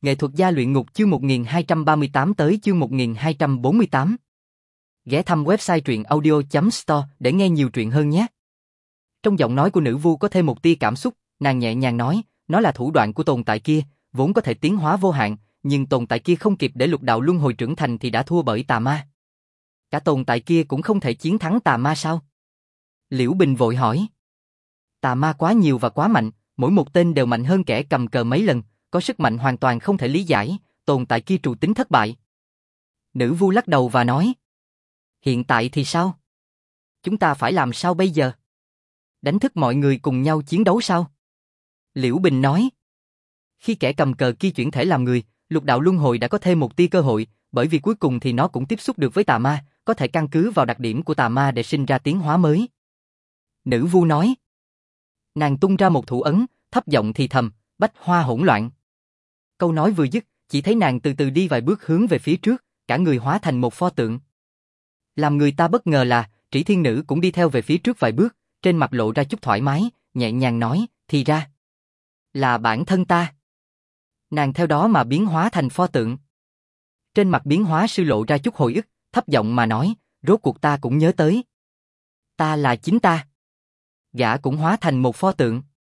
Nghệ thuật gia luyện ngục chương 1238 tới chương 1248. Ghé thăm website truyện audio.store để nghe nhiều truyện hơn nhé. Trong giọng nói của nữ vu có thêm một tia cảm xúc, nàng nhẹ nhàng nói, nó là thủ đoạn của tồn tại kia, vốn có thể tiến hóa vô hạn, nhưng tồn tại kia không kịp để lục đạo luân hồi trưởng thành thì đã thua bởi tà ma. Cả tồn tại kia cũng không thể chiến thắng tà ma sao? Liễu Bình vội hỏi. Tà ma quá nhiều và quá mạnh, mỗi một tên đều mạnh hơn kẻ cầm cờ mấy lần, có sức mạnh hoàn toàn không thể lý giải, tồn tại kia trù tính thất bại. Nữ vu lắc đầu và nói. Hiện tại thì sao? Chúng ta phải làm sao bây giờ? Đánh thức mọi người cùng nhau chiến đấu sao? Liễu Bình nói. Khi kẻ cầm cờ kia chuyển thể làm người, lục đạo luân hồi đã có thêm một tia cơ hội, bởi vì cuối cùng thì nó cũng tiếp xúc được với tà ma, có thể căn cứ vào đặc điểm của tà ma để sinh ra tiến hóa mới. Nữ vu nói. Nàng tung ra một thủ ấn, thấp giọng thì thầm, bách hoa hỗn loạn. Câu nói vừa dứt, chỉ thấy nàng từ từ đi vài bước hướng về phía trước, cả người hóa thành một pho tượng. Làm người ta bất ngờ là, Trĩ Thiên Nữ cũng đi theo về phía trước vài bước, trên mặt lộ ra chút thoải mái, nhẹ nhàng nói, thì ra là bản thân ta. Nàng theo đó mà biến hóa thành pho tượng. Trên mặt biến hóa sư lộ ra chút hồi ức, thấp giọng mà nói, rốt cuộc ta cũng nhớ tới. Ta là chính ta. Gã cũng hóa thành một pho tượng.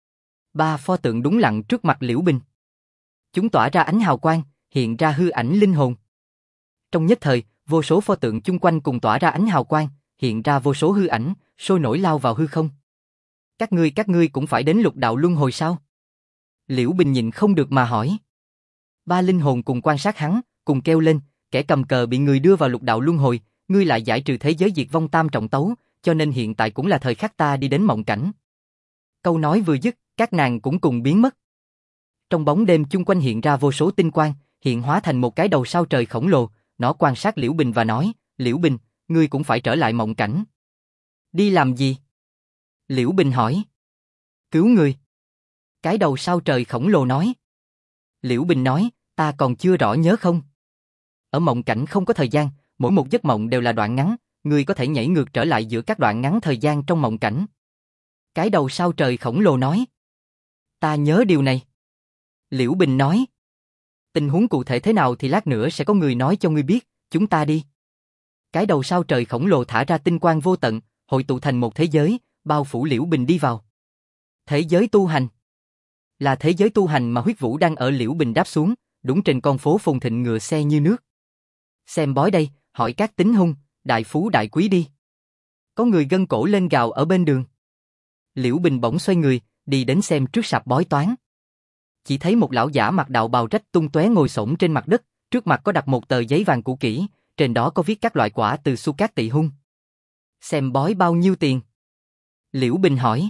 Ba pho tượng đúng lặng trước mặt Liễu Bình. Chúng tỏa ra ánh hào quang, hiện ra hư ảnh linh hồn. Trong nhất thời, vô số pho tượng chung quanh cùng tỏa ra ánh hào quang, hiện ra vô số hư ảnh, sôi nổi lao vào hư không. Các ngươi cũng phải đến lục đạo luân hồi sao? Liễu Bình nhịn không được mà hỏi. Ba linh hồn cùng quan sát hắn, cùng kêu lên, kẻ cầm cờ bị người đưa vào lục đạo luân hồi, ngươi lại giải trừ thế giới diệt vong tam trọng tấu, cho nên hiện tại cũng là thời khắc ta đi đến mộng cảnh. Câu nói vừa dứt, các nàng cũng cùng biến mất. Trong bóng đêm chung quanh hiện ra vô số tinh quang, hiện hóa thành một cái đầu sao trời khổng lồ, nó quan sát Liễu Bình và nói, Liễu Bình, ngươi cũng phải trở lại mộng cảnh. Đi làm gì? Liễu Bình hỏi. Cứu người. Cái đầu sao trời khổng lồ nói. Liễu Bình nói, ta còn chưa rõ nhớ không? Ở mộng cảnh không có thời gian, mỗi một giấc mộng đều là đoạn ngắn, ngươi có thể nhảy ngược trở lại giữa các đoạn ngắn thời gian trong mộng cảnh. Cái đầu sao trời khổng lồ nói. Ta nhớ điều này. Liễu Bình nói. Tình huống cụ thể thế nào thì lát nữa sẽ có người nói cho ngươi biết, chúng ta đi. Cái đầu sao trời khổng lồ thả ra tinh quang vô tận, hội tụ thành một thế giới, bao phủ Liễu Bình đi vào. Thế giới tu hành. Là thế giới tu hành mà huyết vũ đang ở. Liễu Bình đáp xuống, đúng trên con phố phồn thịnh ngựa xe như nước. Xem bói đây, hỏi các tính hung, đại phú đại quý đi. Có người gân cổ lên gào ở bên đường. Liễu Bình bỗng xoay người, đi đến xem trước sạp bói toán. Chỉ thấy một lão giả mặc đạo bào rách tung tóe ngồi xổm trên mặt đất, trước mặt có đặt một tờ giấy vàng cũ kỹ, trên đó có viết các loại quả từ Su Cát Tỵ Hung. Xem bói bao nhiêu tiền? Liễu Bình hỏi.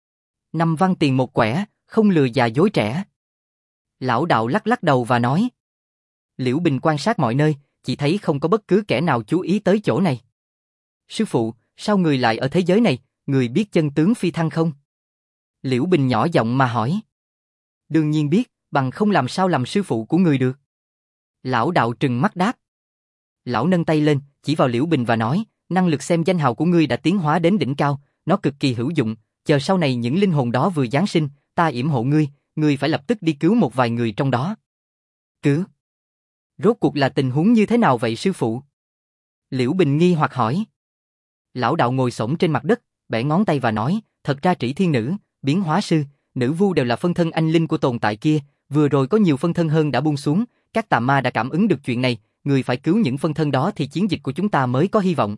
5 văn tiền một quẻ, không lừa già dối trẻ. Lão đạo lắc lắc đầu và nói. Liễu Bình quan sát mọi nơi, chỉ thấy không có bất cứ kẻ nào chú ý tới chỗ này. Sư phụ, sao người lại ở thế giới này, người biết chân tướng phi thăng không? Liễu Bình nhỏ giọng mà hỏi. Đương nhiên biết, bằng không làm sao làm sư phụ của người được. Lão đạo trừng mắt đáp. Lão nâng tay lên, chỉ vào Liễu Bình và nói, năng lực xem danh hào của ngươi đã tiến hóa đến đỉnh cao, nó cực kỳ hữu dụng, chờ sau này những linh hồn đó vừa giáng sinh, ta yểm hộ ngươi, ngươi phải lập tức đi cứu một vài người trong đó. Cứu? Rốt cuộc là tình huống như thế nào vậy sư phụ? Liễu Bình nghi hoặc hỏi. Lão đạo ngồi xổm trên mặt đất, bẻ ngón tay và nói, thật ra Trĩ Thiên Nữ, biến hóa sư, nữ vu đều là phân thân anh linh của tồn tại kia, vừa rồi có nhiều phân thân hơn đã buông xuống, các tà ma đã cảm ứng được chuyện này, người phải cứu những phân thân đó thì chiến dịch của chúng ta mới có hy vọng.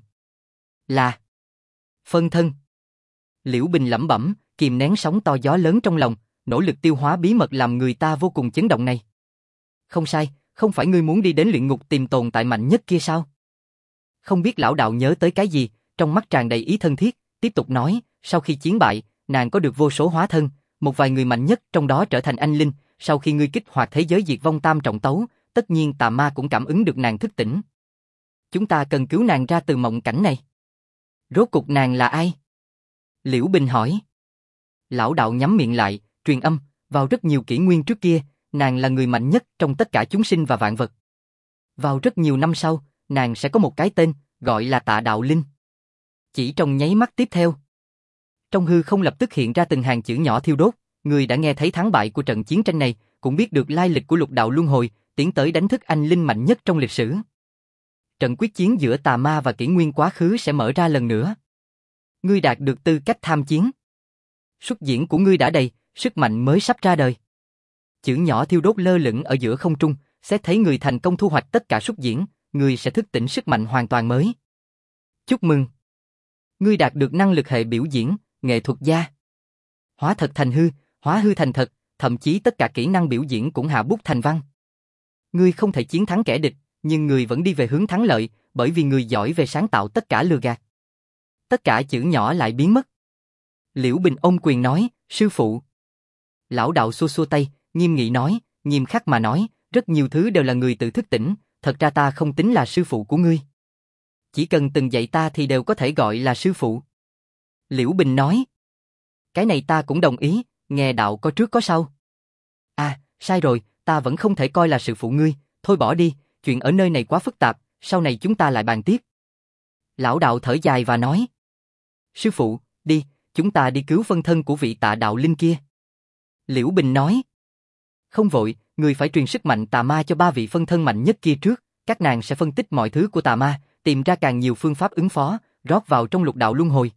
Là phân thân. Liễu Bình lẩm bẩm, kìm nén sóng to gió lớn trong lòng, nỗ lực tiêu hóa bí mật làm người ta vô cùng chấn động này. Không sai, không phải ngươi muốn đi đến luyện ngục tìm tồn tại mạnh nhất kia sao? Không biết lão đạo nhớ tới cái gì, trong mắt tràn đầy ý thân thiết, tiếp tục nói, sau khi chiến bại, nàng có được vô số hóa thân, một vài người mạnh nhất trong đó trở thành anh linh, sau khi ngươi kích hoạt thế giới diệt vong tam trọng tấu, tất nhiên tà ma cũng cảm ứng được nàng thức tỉnh. Chúng ta cần cứu nàng ra từ mộng cảnh này. Rốt cuộc nàng là ai? Liễu Bình hỏi. Lão đạo nhắm miệng lại, truyền âm, vào rất nhiều kỷ nguyên trước kia, nàng là người mạnh nhất trong tất cả chúng sinh và vạn vật. Vào rất nhiều năm sau, nàng sẽ có một cái tên, gọi là Tạ Đạo Linh. Chỉ trong nháy mắt tiếp theo, trong hư không lập tức hiện ra từng hàng chữ nhỏ thiêu đốt, người đã nghe thấy thắng bại của trận chiến tranh này, cũng biết được lai lịch của lục đạo luân hồi, tiến tới đánh thức anh linh mạnh nhất trong lịch sử. Trận quyết chiến giữa tà ma và kỷ nguyên quá khứ sẽ mở ra lần nữa. Ngươi đạt được tư cách tham chiến. Xuất diễn của ngươi đã đầy, sức mạnh mới sắp ra đời. Chữ nhỏ thiêu đốt lơ lửng ở giữa không trung, sẽ thấy người thành công thu hoạch tất cả xuất diễn, ngươi sẽ thức tỉnh sức mạnh hoàn toàn mới. Chúc mừng! Ngươi đạt được năng lực hệ biểu diễn, nghệ thuật gia. Hóa thật thành hư, hóa hư thành thật, thậm chí tất cả kỹ năng biểu diễn cũng hạ bút thành văn. Ngươi không thể chiến thắng kẻ địch, nhưng ngươi vẫn đi về hướng thắng lợi, bởi vì ngươi giỏi về sáng tạo tất cả lừa gạt. Tất cả chữ nhỏ lại biến mất. Liễu Bình ôm quyền nói, sư phụ. Lão đạo xua xua tay, nghiêm nghị nói, nghiêm khắc mà nói, rất nhiều thứ đều là người tự thức tỉnh, thật ra ta không tính là sư phụ của ngươi. Chỉ cần từng dạy ta thì đều có thể gọi là sư phụ. Liễu Bình nói, cái này ta cũng đồng ý, nghe đạo có trước có sau. À, sai rồi, ta vẫn không thể coi là sư phụ ngươi, thôi bỏ đi, chuyện ở nơi này quá phức tạp, sau này chúng ta lại bàn tiếp. Lão đạo thở dài và nói, sư phụ, đi, chúng ta đi cứu phân thân của vị Tạ đạo linh kia. Liễu Bình nói, không vội, người phải truyền sức mạnh tà ma cho 3 vị phân thân mạnh nhất kia trước, các nàng sẽ phân tích mọi thứ của tà ma, tìm ra càng nhiều phương pháp ứng phó, rót vào trong lục đạo luân hồi.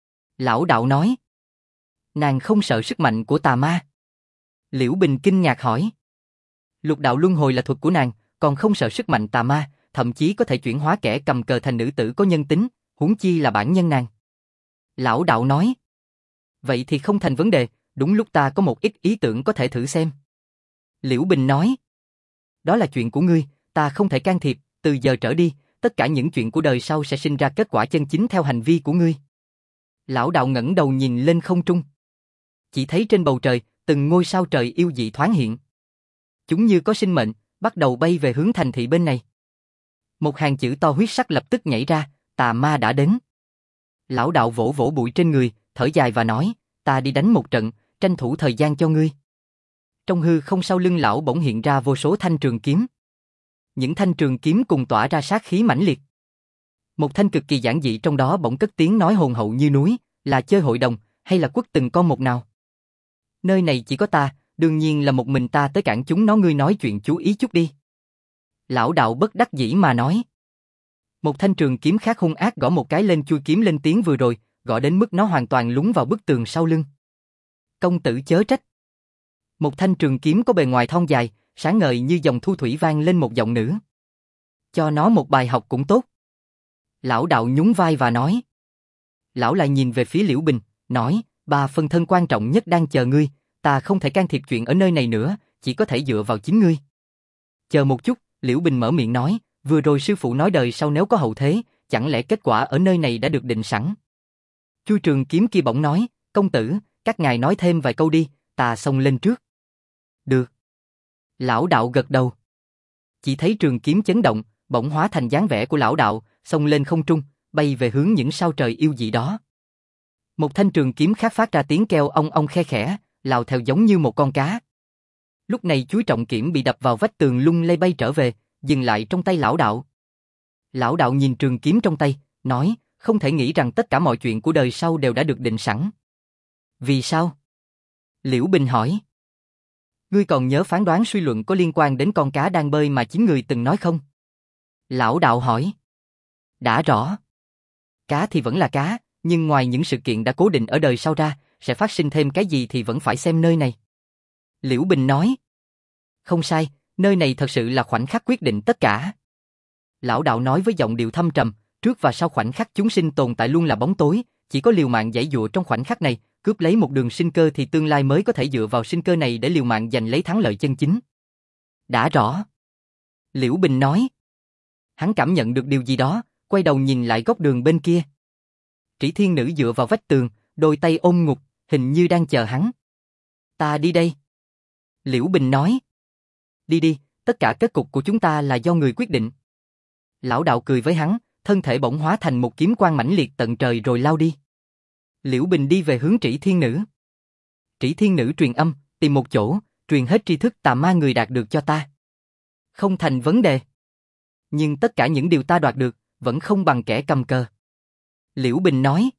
Lão đạo nói, nàng không sợ sức mạnh của tà ma. Liễu Bình kinh ngạc hỏi, lục đạo luân hồi là thuật của nàng, còn không sợ sức mạnh tà ma, thậm chí có thể chuyển hóa kẻ cầm cờ thành nữ tử có nhân tính, huống chi là bản nhân nàng. Lão đạo nói, vậy thì không thành vấn đề, đúng lúc ta có một ít ý tưởng có thể thử xem. Liễu Bình nói, đó là chuyện của ngươi, ta không thể can thiệp, từ giờ trở đi, tất cả những chuyện của đời sau sẽ sinh ra kết quả chân chính theo hành vi của ngươi. Lão đạo ngẩng đầu nhìn lên không trung. Chỉ thấy trên bầu trời, từng ngôi sao trời yêu dị thoáng hiện. Chúng như có sinh mệnh, bắt đầu bay về hướng thành thị bên này. Một hàng chữ to huyết sắc lập tức nhảy ra, tà ma đã đến. Lão đạo vỗ vỗ bụi trên người, thở dài và nói, ta đi đánh một trận, tranh thủ thời gian cho ngươi. Trong hư không sau lưng lão bỗng hiện ra vô số thanh trường kiếm. Những thanh trường kiếm cùng tỏa ra sát khí mãnh liệt. Một thanh cực kỳ giản dị trong đó bỗng cất tiếng nói hồn hậu như núi, là chơi hội đồng, hay là quất từng con một nào? Nơi này chỉ có ta, đương nhiên là một mình ta tới cản chúng nó, ngươi nói chuyện chú ý chút đi. Lão đạo bất đắc dĩ mà nói. Một thanh trường kiếm khác hung ác gõ một cái lên chuôi kiếm lên tiếng vừa rồi, gõ đến mức nó hoàn toàn lún vào bức tường sau lưng. Công tử chớ trách. Một thanh trường kiếm có bề ngoài thon dài, sáng ngời như dòng thu thủy vang lên một giọng nữ. Cho nó một bài học cũng tốt. Lão đạo nhún vai và nói. Lão lại nhìn về phía Liễu Bình, nói, 3 phân thân quan trọng nhất đang chờ ngươi, ta không thể can thiệp chuyện ở nơi này nữa, chỉ có thể dựa vào chính ngươi. Chờ một chút, Liễu Bình mở miệng nói, vừa rồi sư phụ nói đời sau nếu có hậu thế, chẳng lẽ kết quả ở nơi này đã được định sẵn. Chu trường kiếm kia bỗng nói, công tử, các ngài nói thêm vài câu đi, ta xông lên trước. Được. Lão đạo gật đầu. Chỉ thấy trường kiếm chấn động, bỗng hóa thành dáng vẻ của lão đạo, xông lên không trung, bay về hướng những sao trời yêu dị đó. Một thanh trường kiếm khác phát ra tiếng kêu ong ong khe khẽ, lao theo giống như một con cá. Lúc này chuôi trọng kiếm bị đập vào vách tường lung lay bay trở về, dừng lại trong tay lão đạo. Lão đạo nhìn trường kiếm trong tay, nói, không thể nghĩ rằng tất cả mọi chuyện của đời sau đều đã được định sẵn. Vì sao? Liễu Bình hỏi. Ngươi còn nhớ phán đoán suy luận có liên quan đến con cá đang bơi mà chính người từng nói không? Lão đạo hỏi. Đã rõ. Cá thì vẫn là cá, nhưng ngoài những sự kiện đã cố định ở đời sau ra, sẽ phát sinh thêm cái gì thì vẫn phải xem nơi này. Liễu Bình nói. Không sai, nơi này thật sự là khoảnh khắc quyết định tất cả. Lão đạo nói với giọng điệu thâm trầm, trước và sau khoảnh khắc chúng sinh tồn tại luôn là bóng tối, chỉ có liều mạng giãy giụa trong khoảnh khắc này, cướp lấy một đường sinh cơ thì tương lai mới có thể dựa vào sinh cơ này để liều mạng giành lấy thắng lợi chân chính. Đã rõ. Liễu Bình nói. Hắn cảm nhận được điều gì đó, quay đầu nhìn lại góc đường bên kia. Trĩ Thiên Nữ dựa vào vách tường, đôi tay ôm ngục, hình như đang chờ hắn. Ta đi đây. Liễu Bình nói. Đi đi, tất cả kết cục của chúng ta là do người quyết định. Lão đạo cười với hắn, thân thể bỗng hóa thành một kiếm quang mãnh liệt tận trời rồi lao đi. Liễu Bình đi về hướng Trĩ Thiên Nữ. Trĩ Thiên Nữ truyền âm, tìm một chỗ, truyền hết tri thức tà ma người đạt được cho ta. Không thành vấn đề. Nhưng tất cả những điều ta đoạt được, vẫn không bằng kẻ cầm cờ. Liễu Bình nói.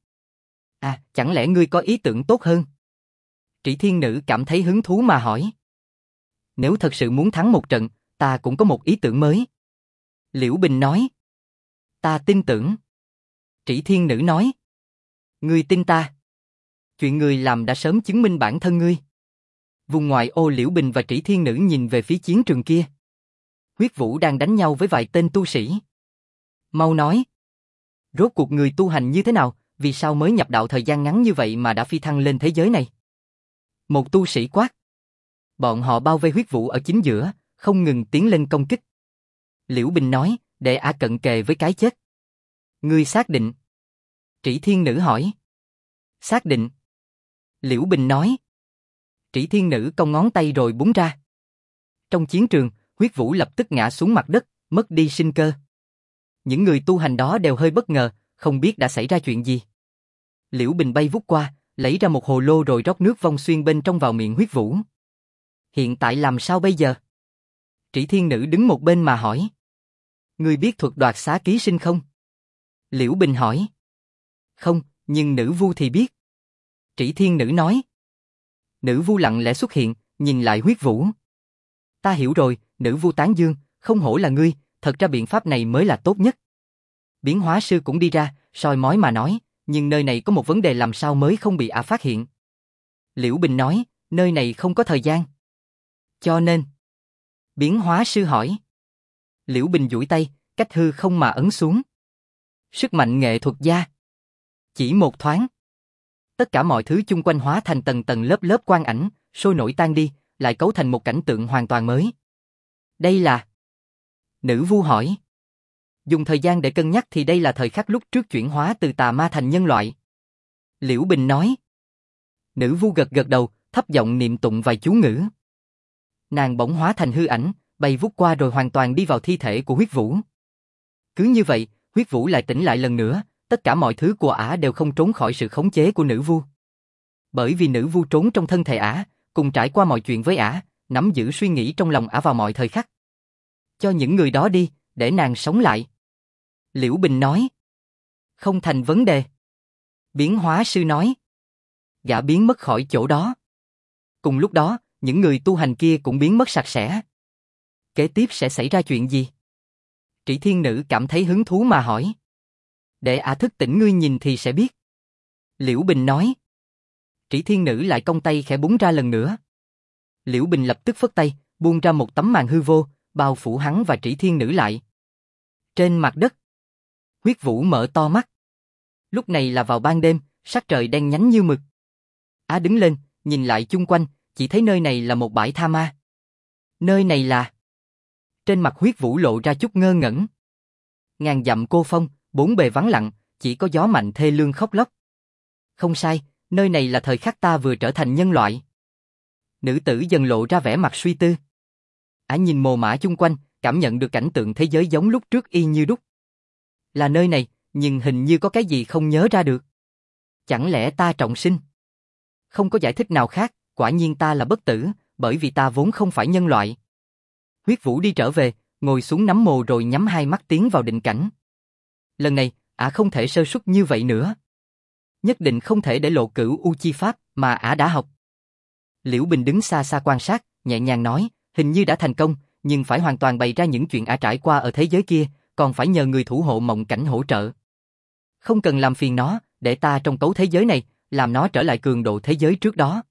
À, chẳng lẽ ngươi có ý tưởng tốt hơn? Trĩ Thiên Nữ cảm thấy hứng thú mà hỏi. Nếu thật sự muốn thắng một trận, ta cũng có một ý tưởng mới. Liễu Bình nói. Ta tin tưởng. Trĩ Thiên Nữ nói. Ngươi tin ta. Chuyện ngươi làm đã sớm chứng minh bản thân ngươi. Vùng ngoại ô Liễu Bình và Trĩ Thiên Nữ nhìn về phía chiến trường kia. Huyết Vũ đang đánh nhau với vài tên tu sĩ. Mau nói. Rốt cuộc người tu hành như thế nào, vì sao mới nhập đạo thời gian ngắn như vậy mà đã phi thăng lên thế giới này? Một tu sĩ quát. Bọn họ bao vây Huyết Vũ ở chính giữa, không ngừng tiến lên công kích. Liễu Bình nói, đệ ả cận kề với cái chết. Ngươi xác định? Trĩ Thiên Nữ hỏi. Xác định. Liễu Bình nói. Trĩ Thiên Nữ cong ngón tay rồi búng ra. Trong chiến trường, Huyết Vũ lập tức ngã xuống mặt đất, mất đi sinh cơ. Những người tu hành đó đều hơi bất ngờ, không biết đã xảy ra chuyện gì. Liễu Bình bay vút qua, lấy ra một hồ lô rồi rót nước vong xuyên bên trong vào miệng Huyết Vũ. Hiện tại làm sao bây giờ? Trĩ Thiên Nữ đứng một bên mà hỏi. Ngươi biết thuật đoạt xá ký sinh không? Liễu Bình hỏi. Không, nhưng nữ vu thì biết. Trĩ Thiên Nữ nói. Nữ vu lặng lẽ xuất hiện, nhìn lại Huyết Vũ. Ta hiểu rồi, nữ vu tán dương, không hổ là ngươi, thật ra biện pháp này mới là tốt nhất. Biến hóa sư cũng đi ra, soi mói mà nói, nhưng nơi này có một vấn đề làm sao mới không bị ả phát hiện. Liễu Bình nói, nơi này không có thời gian. Cho nên. Biến hóa sư hỏi. Liễu Bình duỗi tay, cách hư không mà ấn xuống. Sức mạnh nghệ thuật gia. Chỉ một thoáng. Tất cả mọi thứ chung quanh hóa thành tầng tầng lớp lớp quang ảnh, sôi nổi tan đi, lại cấu thành một cảnh tượng hoàn toàn mới. Đây là... Nữ vu hỏi. Dùng thời gian để cân nhắc thì đây là thời khắc lúc trước chuyển hóa từ tà ma thành nhân loại. Liễu Bình nói. Nữ vu gật gật đầu, thấp giọng niệm tụng vài chú ngữ. Nàng bỗng hóa thành hư ảnh, bay vút qua rồi hoàn toàn đi vào thi thể của Huyết Vũ. Cứ như vậy, Huyết Vũ lại tỉnh lại lần nữa, tất cả mọi thứ của ả đều không trốn khỏi sự khống chế của nữ vu. Bởi vì nữ vu trốn trong thân thể ả, cùng trải qua mọi chuyện với ả, nắm giữ suy nghĩ trong lòng ả vào mọi thời khắc. Cho những người đó đi, để nàng sống lại. Liễu Bình nói. Không thành vấn đề. Biến hóa sư nói. Gã biến mất khỏi chỗ đó. Cùng lúc đó, những người tu hành kia cũng biến mất sạch sẽ. Kế tiếp sẽ xảy ra chuyện gì? Trĩ Thiên Nữ cảm thấy hứng thú mà hỏi. Để ả thức tỉnh ngươi nhìn thì sẽ biết. Liễu Bình nói. Trĩ Thiên Nữ lại cong tay khẽ búng ra lần nữa. Liễu Bình lập tức phất tay, buông ra một tấm màn hư vô, bao phủ hắn và Trĩ Thiên Nữ lại. Trên mặt đất, Huyết Vũ mở to mắt. Lúc này là vào ban đêm, sắc trời đen nhánh như mực. Á đứng lên, nhìn lại chung quanh, chỉ thấy nơi này là một bãi tha ma. Nơi này là... Trên mặt Huyết Vũ lộ ra chút ngơ ngẩn. Ngàn dặm cô phong, bốn bề vắng lặng, chỉ có gió mạnh thê lương khóc lóc. Không sai, nơi này là thời khắc ta vừa trở thành nhân loại. Nữ tử dần lộ ra vẻ mặt suy tư. Ả nhìn mồ mả chung quanh, cảm nhận được cảnh tượng thế giới giống lúc trước y như đúc. Là nơi này, nhưng hình như có cái gì không nhớ ra được. Chẳng lẽ ta trọng sinh? Không có giải thích nào khác, quả nhiên ta là bất tử, bởi vì ta vốn không phải nhân loại. Huyết Vũ đi trở về, ngồi xuống nắm mồ rồi nhắm hai mắt tiến vào định cảnh. Lần này, ả không thể sơ suất như vậy nữa. Nhất định không thể để lộ Cửu U Chi Pháp mà ả đã học. Liễu Bình đứng xa xa quan sát, nhẹ nhàng nói, hình như đã thành công, nhưng phải hoàn toàn bày ra những chuyện ả trải qua ở thế giới kia, còn phải nhờ người thủ hộ mộng cảnh hỗ trợ. Không cần làm phiền nó, để ta trong cấu thế giới này, làm nó trở lại cường độ thế giới trước đó.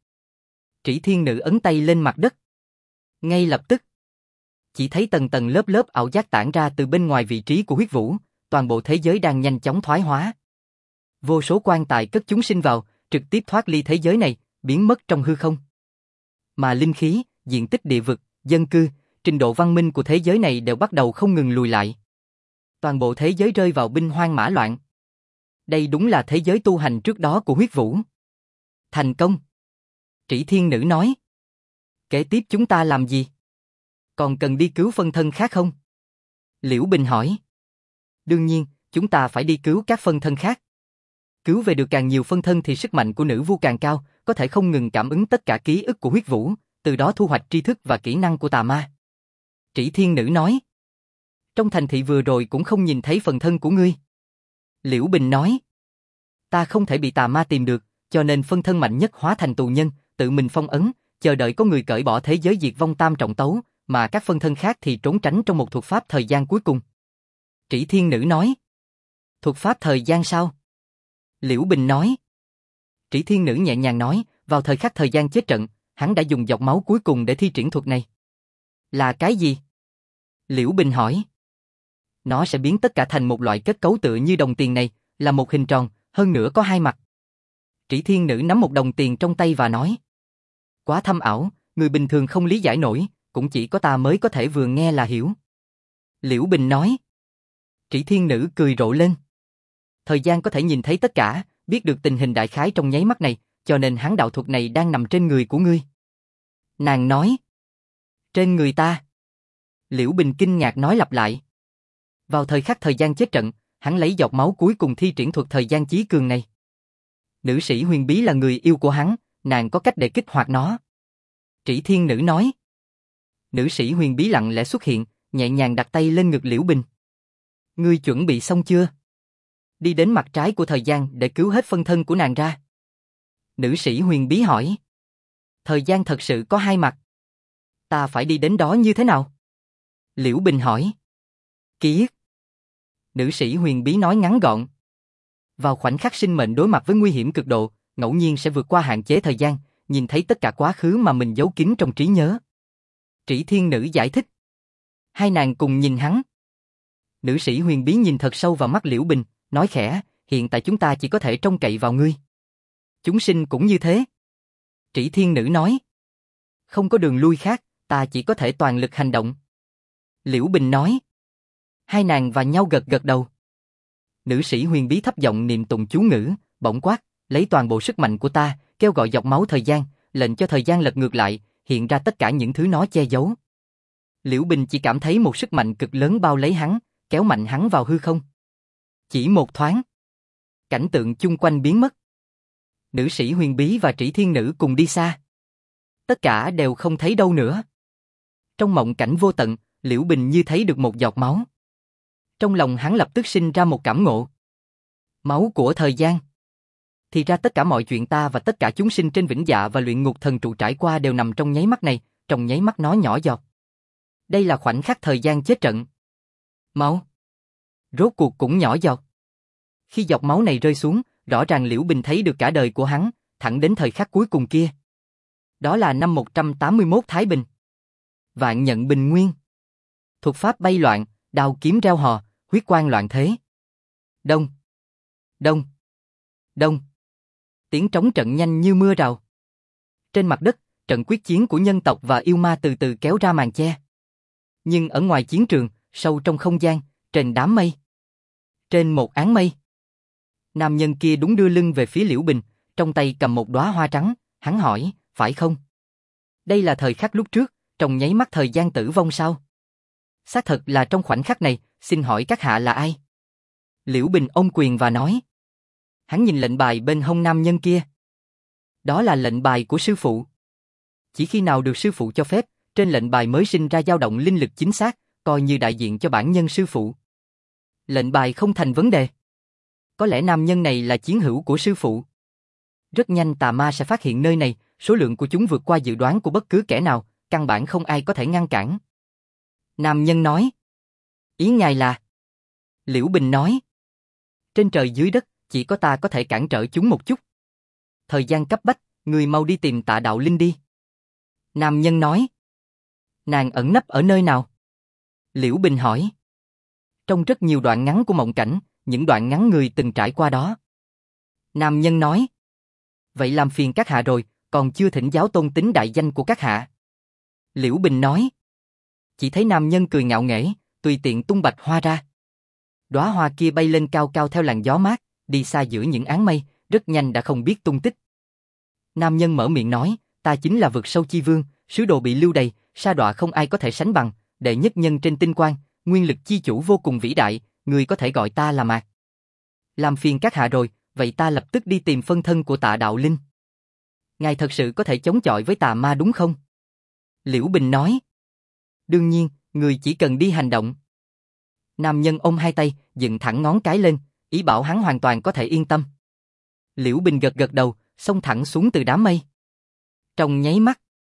Trĩ Thiên Nữ ấn tay lên mặt đất. Ngay lập tức, chỉ thấy tầng tầng lớp lớp ảo giác tản ra từ bên ngoài vị trí của Huyết Vũ, toàn bộ thế giới đang nhanh chóng thoái hóa. Vô số quan tài cất chúng sinh vào, trực tiếp thoát ly thế giới này, biến mất trong hư không. Mà linh khí, diện tích địa vực, dân cư, trình độ văn minh của thế giới này đều bắt đầu không ngừng lùi lại. Toàn bộ thế giới rơi vào binh hoang mã loạn. Đây đúng là thế giới tu hành trước đó của Huyết Vũ. Thành công. Trĩ Thiên Nữ nói. Kế tiếp chúng ta làm gì? Còn cần đi cứu phân thân khác không? Liễu Bình hỏi. Đương nhiên, chúng ta phải đi cứu các phân thân khác. Cứu về được càng nhiều phân thân thì sức mạnh của nữ vu càng cao, có thể không ngừng cảm ứng tất cả ký ức của Huyết Vũ, từ đó thu hoạch tri thức và kỹ năng của tà ma. Trĩ Thiên Nữ nói. Trong thành thị vừa rồi cũng không nhìn thấy phần thân của ngươi. Liễu Bình nói. Ta không thể bị tà ma tìm được, cho nên phân thân mạnh nhất hóa thành tù nhân, tự mình phong ấn, chờ đợi có người cởi bỏ thế giới diệt vong tam trọng tấu, mà các phân thân khác thì trốn tránh trong một thuật pháp thời gian cuối cùng. Trĩ Thiên Nữ nói. Thuật pháp thời gian sao? Liễu Bình nói. Trĩ Thiên Nữ nhẹ nhàng nói, vào thời khắc thời gian chết trận, hắn đã dùng giọt máu cuối cùng để thi triển thuật này. Là cái gì? Liễu Bình hỏi. Nó sẽ biến tất cả thành một loại kết cấu tựa như đồng tiền này, là một hình tròn, hơn nữa có hai mặt. Trĩ Thiên Nữ nắm một đồng tiền trong tay và nói. Quá thâm ảo, người bình thường không lý giải nổi, cũng chỉ có ta mới có thể vừa nghe là hiểu. Liễu Bình nói. Trĩ Thiên Nữ cười rộ lên. Thời gian có thể nhìn thấy tất cả, biết được tình hình đại khái trong nháy mắt này, cho nên hắn đạo thuật này đang nằm trên người của ngươi. Nàng nói. Trên người ta. Liễu Bình kinh ngạc nói lặp lại. Vào thời khắc thời gian chết trận, hắn lấy giọt máu cuối cùng thi triển thuật thời gian chí cường này. Nữ sĩ Huyền Bí là người yêu của hắn, nàng có cách để kích hoạt nó. Trĩ Thiên Nữ nói. Nữ sĩ Huyền Bí lặng lẽ xuất hiện, nhẹ nhàng đặt tay lên ngực Liễu Bình. Ngươi chuẩn bị xong chưa? Đi đến mặt trái của thời gian để cứu hết phân thân của nàng ra. Nữ sĩ Huyền Bí hỏi. Thời gian thật sự có hai mặt. Ta phải đi đến đó như thế nào? Liễu Bình hỏi. Kiết. Nữ sĩ Huyền Bí nói ngắn gọn. Vào khoảnh khắc sinh mệnh đối mặt với nguy hiểm cực độ, ngẫu nhiên sẽ vượt qua hạn chế thời gian, nhìn thấy tất cả quá khứ mà mình giấu kín trong trí nhớ. Trĩ Thiên Nữ giải thích. Hai nàng cùng nhìn hắn. Nữ sĩ Huyền Bí nhìn thật sâu vào mắt Liễu Bình, nói khẽ, hiện tại chúng ta chỉ có thể trông cậy vào ngươi. Chúng sinh cũng như thế. Trĩ Thiên Nữ nói. Không có đường lui khác, ta chỉ có thể toàn lực hành động. Liễu Bình nói. Hai nàng và nhau gật gật đầu. Nữ sĩ Huyền Bí thấp giọng niệm tụng chú ngữ, bỗng quát, lấy toàn bộ sức mạnh của ta, kêu gọi dòng máu thời gian, lệnh cho thời gian lật ngược lại, hiện ra tất cả những thứ nó che giấu. Liễu Bình chỉ cảm thấy một sức mạnh cực lớn bao lấy hắn, kéo mạnh hắn vào hư không. Chỉ một thoáng, cảnh tượng chung quanh biến mất. Nữ sĩ Huyền Bí và Trĩ Thiên Nữ cùng đi xa. Tất cả đều không thấy đâu nữa. Trong mộng cảnh vô tận, Liễu Bình như thấy được một giọt máu. Trong lòng hắn lập tức sinh ra một cảm ngộ. Máu của thời gian. Thì ra tất cả mọi chuyện ta và tất cả chúng sinh trên vĩnh dạ và luyện ngục thần trụ trải qua đều nằm trong nháy mắt này, trong nháy mắt nó nhỏ giọt. Đây là khoảnh khắc thời gian chết trận. Máu. Rốt cuộc cũng nhỏ giọt. Khi giọt máu này rơi xuống, rõ ràng Liễu Bình thấy được cả đời của hắn, thẳng đến thời khắc cuối cùng kia. Đó là năm 181 Thái Bình. Vạn nhận bình nguyên. Thuật pháp bay loạn, đao kiếm reo hò, huyết quang loạn thế. Đông. Đông. Đông. Tiếng trống trận nhanh như mưa rào. Trên mặt đất, trận quyết chiến của nhân tộc và yêu ma từ từ kéo ra màn che. Nhưng ở ngoài chiến trường, sâu trong không gian, trên đám mây. Trên một áng mây. Nam nhân kia đúng đưa lưng về phía Liễu Bình, trong tay cầm một đóa hoa trắng, hắn hỏi, phải không? Đây là thời khắc lúc trước, trong nháy mắt thời gian tử vong sao? Xác thật là trong khoảnh khắc này, xin hỏi các hạ là ai? Liễu Bình ôm quyền và nói. Hắn nhìn lệnh bài bên hông nam nhân kia. Đó là lệnh bài của sư phụ. Chỉ khi nào được sư phụ cho phép, trên lệnh bài mới sinh ra dao động linh lực chính xác, coi như đại diện cho bản nhân sư phụ. Lệnh bài không thành vấn đề. Có lẽ nam nhân này là chiến hữu của sư phụ. Rất nhanh tà ma sẽ phát hiện nơi này, số lượng của chúng vượt qua dự đoán của bất cứ kẻ nào, căn bản không ai có thể ngăn cản. Nam nhân nói. Ý ngài là? Liễu Bình nói. Trên trời dưới đất, chỉ có ta có thể cản trở chúng một chút. Thời gian cấp bách, người mau đi tìm Tạ Đạo Linh đi. Nam nhân nói. Nàng ẩn nấp ở nơi nào? Liễu Bình hỏi. Trong rất nhiều đoạn ngắn của mộng cảnh, những đoạn ngắn người từng trải qua đó. Nam nhân nói. Vậy làm phiền các hạ rồi, còn chưa thỉnh giáo tôn tính đại danh của các hạ. Liễu Bình nói. Chỉ thấy nam nhân cười ngạo nghễ, tùy tiện tung bạch hoa ra. Đóa hoa kia bay lên cao cao theo làn gió mát, đi xa giữa những áng mây, rất nhanh đã không biết tung tích. Nam nhân mở miệng nói, ta chính là vực sâu chi vương, sứ đồ bị lưu đày, sa đọa không ai có thể sánh bằng, đệ nhất nhân trên tinh quang, nguyên lực chi chủ vô cùng vĩ đại, người có thể gọi ta là Mạc. Làm phiền các hạ rồi, vậy ta lập tức đi tìm phân thân của Tạ Đạo Linh. Ngài thật sự có thể chống chọi với tà ma đúng không? Liễu Bình nói. Đương nhiên, người chỉ cần đi hành động. Nam nhân ôm hai tay, dựng thẳng ngón cái lên, ý bảo hắn hoàn toàn có thể yên tâm. Liễu Bình gật gật đầu, xông thẳng xuống từ đám mây. Trong nháy mắt,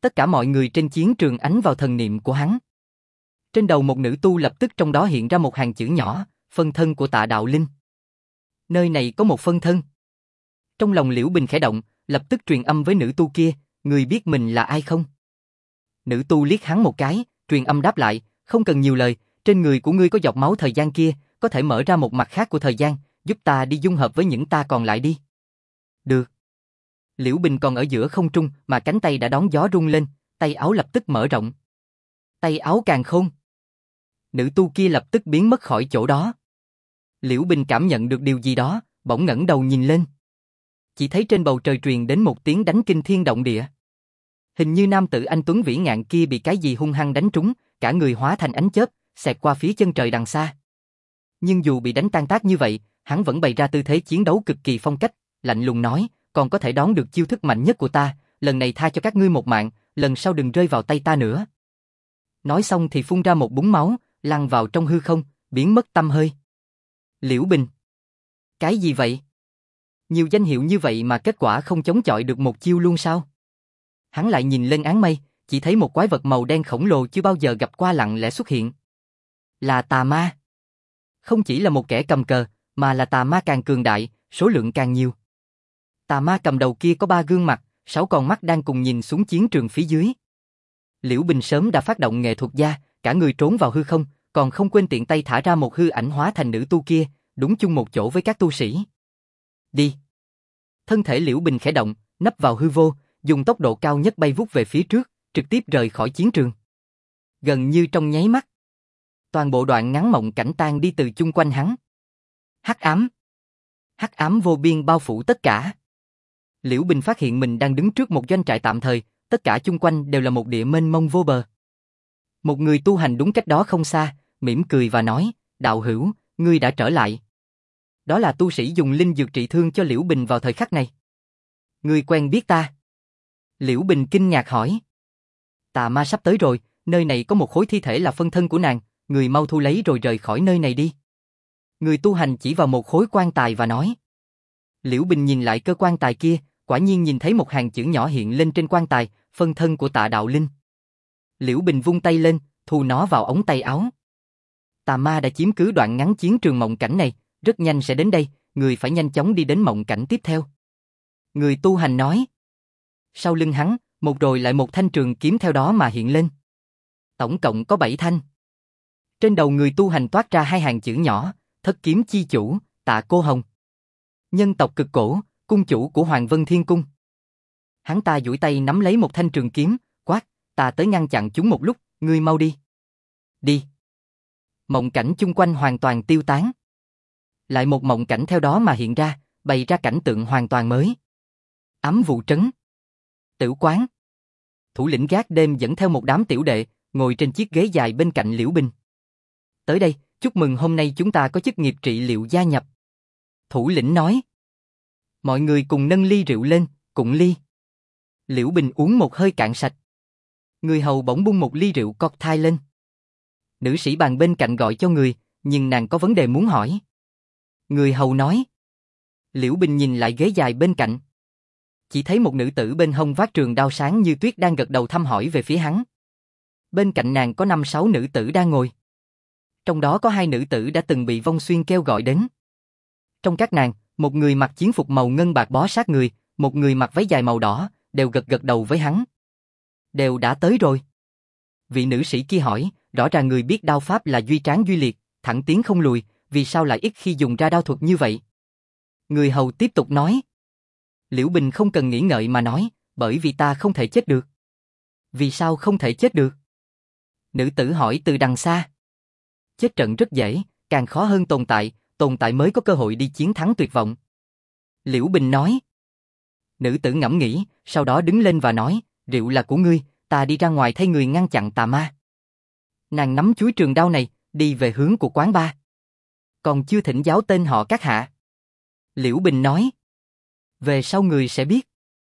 tất cả mọi người trên chiến trường ánh vào thần niệm của hắn. Trên đầu một nữ tu lập tức trong đó hiện ra một hàng chữ nhỏ, phân thân của Tạ Đạo Linh. Nơi này có một phân thân. Trong lòng Liễu Bình khẽ động, lập tức truyền âm với nữ tu kia, người biết mình là ai không? Nữ tu liếc hắn một cái, truyền âm đáp lại, không cần nhiều lời, trên người của ngươi có giọt máu thời gian kia, có thể mở ra một mặt khác của thời gian, giúp ta đi dung hợp với những ta còn lại đi. Được. Liễu Bình còn ở giữa không trung mà cánh tay đã đón gió rung lên, tay áo lập tức mở rộng. Tay áo càn khôn. Nữ tu kia lập tức biến mất khỏi chỗ đó. Liễu Bình cảm nhận được điều gì đó, bỗng ngẩng đầu nhìn lên. Chỉ thấy trên bầu trời truyền đến một tiếng đánh kinh thiên động địa. Hình như nam tử anh tuấn vĩ ngạn kia bị cái gì hung hăng đánh trúng, cả người hóa thành ánh chớp, xẹt qua phía chân trời đằng xa. Nhưng dù bị đánh tan tác như vậy, hắn vẫn bày ra tư thế chiến đấu cực kỳ phong cách, lạnh lùng nói, còn có thể đón được chiêu thức mạnh nhất của ta, lần này tha cho các ngươi một mạng, lần sau đừng rơi vào tay ta nữa. Nói xong thì phun ra một búng máu, lăn vào trong hư không, biến mất tăm hơi. Liễu Bình. Cái gì vậy? Nhiều danh hiệu như vậy mà kết quả không chống chọi được một chiêu luôn sao? Hắn lại nhìn lên áng mây, chỉ thấy một quái vật màu đen khổng lồ chưa bao giờ gặp qua lặng lẽ xuất hiện. Là tà ma. Không chỉ là một kẻ cầm cờ, mà là tà ma càng cường đại, số lượng càng nhiều. Tà ma cầm đầu kia có 3 gương mặt, 6 con mắt đang cùng nhìn xuống chiến trường phía dưới. Liễu Bình sớm đã phát động nghệ thuật gia, cả người trốn vào hư không, còn không quên tiện tay thả ra một hư ảnh hóa thành nữ tu kia, đúng chung một chỗ với các tu sĩ. Đi. Thân thể Liễu Bình khẽ động, nấp vào hư vô, dùng tốc độ cao nhất bay vút về phía trước, trực tiếp rời khỏi chiến trường. Gần như trong nháy mắt, toàn bộ đoạn ngắn mộng cảnh tan đi từ chung quanh hắn. Hắc ám vô biên bao phủ tất cả. Liễu Bình phát hiện mình đang đứng trước một doanh trại tạm thời, tất cả chung quanh đều là một địa mênh mông vô bờ. Một người tu hành đúng cách đó không xa, mỉm cười và nói, đạo hữu, ngươi đã trở lại. Đó là tu sĩ dùng linh dược trị thương cho Liễu Bình vào thời khắc này. Ngươi quen biết ta? Liễu Bình kinh ngạc hỏi. Tà ma sắp tới rồi, nơi này có một khối thi thể là phân thân của nàng, người mau thu lấy rồi rời khỏi nơi này đi. Người tu hành chỉ vào một khối quan tài và nói. Liễu Bình nhìn lại cơ quan tài kia, quả nhiên nhìn thấy một hàng chữ nhỏ hiện lên trên quan tài, phân thân của Tạ Đạo Linh. Liễu Bình vung tay lên, thu nó vào ống tay áo. Tà ma đã chiếm cứ đoạn ngắn chiến trường mộng cảnh này, rất nhanh sẽ đến đây, người phải nhanh chóng đi đến mộng cảnh tiếp theo. Người tu hành nói. Sau lưng hắn, một rồi lại một thanh trường kiếm theo đó mà hiện lên. Tổng cộng có 7 thanh. Trên đầu người tu hành toát ra 2 hàng chữ nhỏ, Thất Kiếm Chi Chủ, Tạ Cô Hồng. Nhân tộc cực cổ, cung chủ của Hoàng Vân Thiên Cung. Hắn ta duỗi tay nắm lấy một thanh trường kiếm, quát, ta tới ngăn chặn chúng một lúc, ngươi mau đi. Đi. Mộng cảnh chung quanh hoàn toàn tiêu tán. Lại một mộng cảnh theo đó mà hiện ra, bày ra cảnh tượng hoàn toàn mới. Ám vụ trấn. Tử quán. Thủ lĩnh gác đêm dẫn theo một đám tiểu đệ, ngồi trên chiếc ghế dài bên cạnh Liễu Bình. Tới đây, chúc mừng hôm nay chúng ta có chức nghiệp trị liệu gia nhập. Thủ lĩnh nói. Mọi người cùng nâng ly rượu lên, cụng ly. Liễu Bình uống một hơi cạn sạch. Người hầu bỗng bung một ly rượu cocktail lên. Nữ sĩ bàn bên cạnh gọi cho người, nhưng nàng có vấn đề muốn hỏi. Người hầu nói. Liễu Bình nhìn lại ghế dài bên cạnh. Chỉ thấy một nữ tử bên hông vác trường đao sáng như tuyết đang gật đầu thăm hỏi về phía hắn. Bên cạnh nàng có 5-6 nữ tử đang ngồi. Trong đó có 2 nữ tử đã từng bị Vong Xuyên kêu gọi đến. Trong các nàng, một người mặc chiến phục màu ngân bạc bó sát người, một người mặc váy dài màu đỏ, đều gật đầu với hắn. Đều đã tới rồi. Vị nữ sĩ kia hỏi, rõ ràng người biết đao pháp là duy tráng duy liệt, thẳng tiến không lùi, vì sao lại ít khi dùng ra đao thuật như vậy? Người hầu tiếp tục nói. Liễu Bình không cần nghĩ ngợi mà nói, bởi vì ta không thể chết được. Vì sao không thể chết được? Nữ tử hỏi từ đằng xa. Chết trận rất dễ, càng khó hơn tồn tại mới có cơ hội đi chiến thắng tuyệt vọng. Liễu Bình nói. Nữ tử ngẫm nghĩ, sau đó đứng lên và nói, rượu là của ngươi, ta đi ra ngoài thay người ngăn chặn tà ma. Nàng nắm chuôi trường đao này, đi về hướng của quán bar. Còn chưa thỉnh giáo tên họ các hạ. Liễu Bình nói. Về sau người sẽ biết.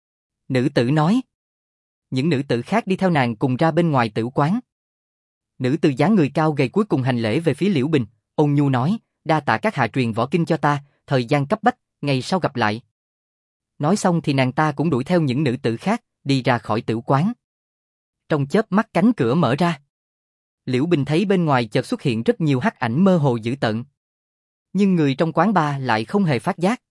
Nữ tử nói. Những nữ tử khác đi theo nàng cùng ra bên ngoài tử quán. Nữ tử dáng người cao gầy cuối cùng hành lễ về phía Liễu Bình, ôn nhu nói, đa tạ các hạ truyền võ kinh cho ta, thời gian cấp bách, ngày sau gặp lại. Nói xong thì nàng ta cũng đuổi theo những nữ tử khác, đi ra khỏi tử quán. Trong chớp mắt cánh cửa mở ra. Liễu Bình thấy bên ngoài chợt xuất hiện rất nhiều hắc ảnh mơ hồ dữ tợn. Nhưng người trong quán bar lại không hề phát giác.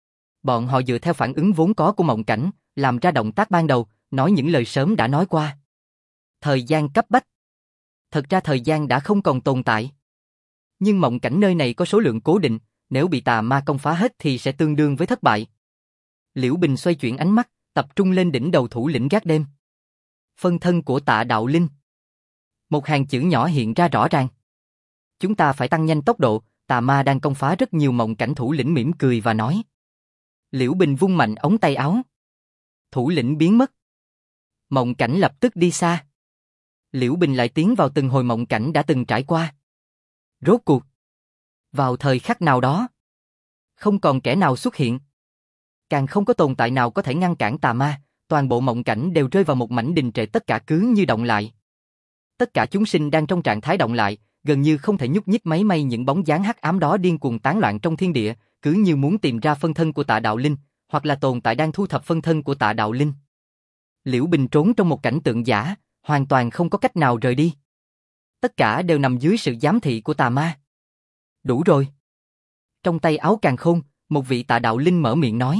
Bọn họ dựa theo phản ứng vốn có của Mộng Cảnh, làm ra động tác ban đầu, nói những lời sớm đã nói qua. Thời gian cấp bách. Thật ra thời gian đã không còn tồn tại. Nhưng Mộng Cảnh nơi này có số lượng cố định, nếu bị tà ma công phá hết thì sẽ tương đương với thất bại. Liễu Bình xoay chuyển ánh mắt, tập trung lên đỉnh đầu thủ lĩnh gác đêm. Phân thân của Tạ Đạo Linh. Một hàng chữ nhỏ hiện ra rõ ràng. Chúng ta phải tăng nhanh tốc độ, tà ma đang công phá rất nhiều. Mộng Cảnh thủ lĩnh mỉm cười và nói. Liễu Bình vung mạnh ống tay áo. Thủ lĩnh biến mất. Mộng Cảnh lập tức đi xa. Liễu Bình lại tiến vào từng hồi Mộng Cảnh đã từng trải qua. Rốt cuộc. Vào thời khắc nào đó. Không còn kẻ nào xuất hiện. Càng không có tồn tại nào có thể ngăn cản tà ma. Toàn bộ Mộng Cảnh đều rơi vào một mảnh đình trệ, tất cả cứ như động lại. Tất cả chúng sinh đang trong trạng thái động lại, gần như không thể nhúc nhích mấy may. Những bóng dáng hắc ám đó điên cuồng tán loạn trong thiên địa, cứ như muốn tìm ra phân thân của Tạ Đạo Linh, hoặc là tồn tại đang thu thập phân thân của Tạ Đạo Linh. Liễu Bình trốn trong một cảnh tượng giả, hoàn toàn không có cách nào rời đi. Tất cả đều nằm dưới sự giám thị của tà ma. Đủ rồi. Trong tay áo càn khôn, một vị Tạ Đạo Linh mở miệng nói.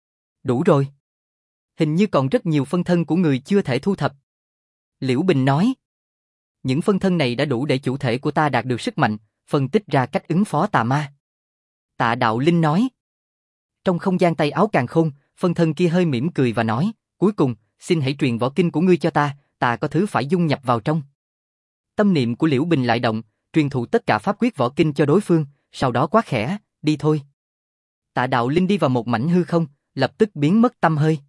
Đủ rồi. Hình như còn rất nhiều phân thân của người chưa thể thu thập. Liễu Bình nói. Những phân thân này đã đủ để chủ thể của ta đạt được sức mạnh, phân tích ra cách ứng phó tà ma. Tạ Đạo Linh nói. Trong không gian tay áo càn khôn, phân thân kia hơi mỉm cười và nói, cuối cùng, xin hãy truyền võ kinh của ngươi cho ta có thứ phải dung nhập vào trong. Tâm niệm của Liễu Bình lại động, truyền thụ tất cả pháp quyết võ kinh cho đối phương, sau đó quát khẽ, đi thôi. Tạ Đạo Linh đi vào một mảnh hư không, lập tức biến mất tăm hơi.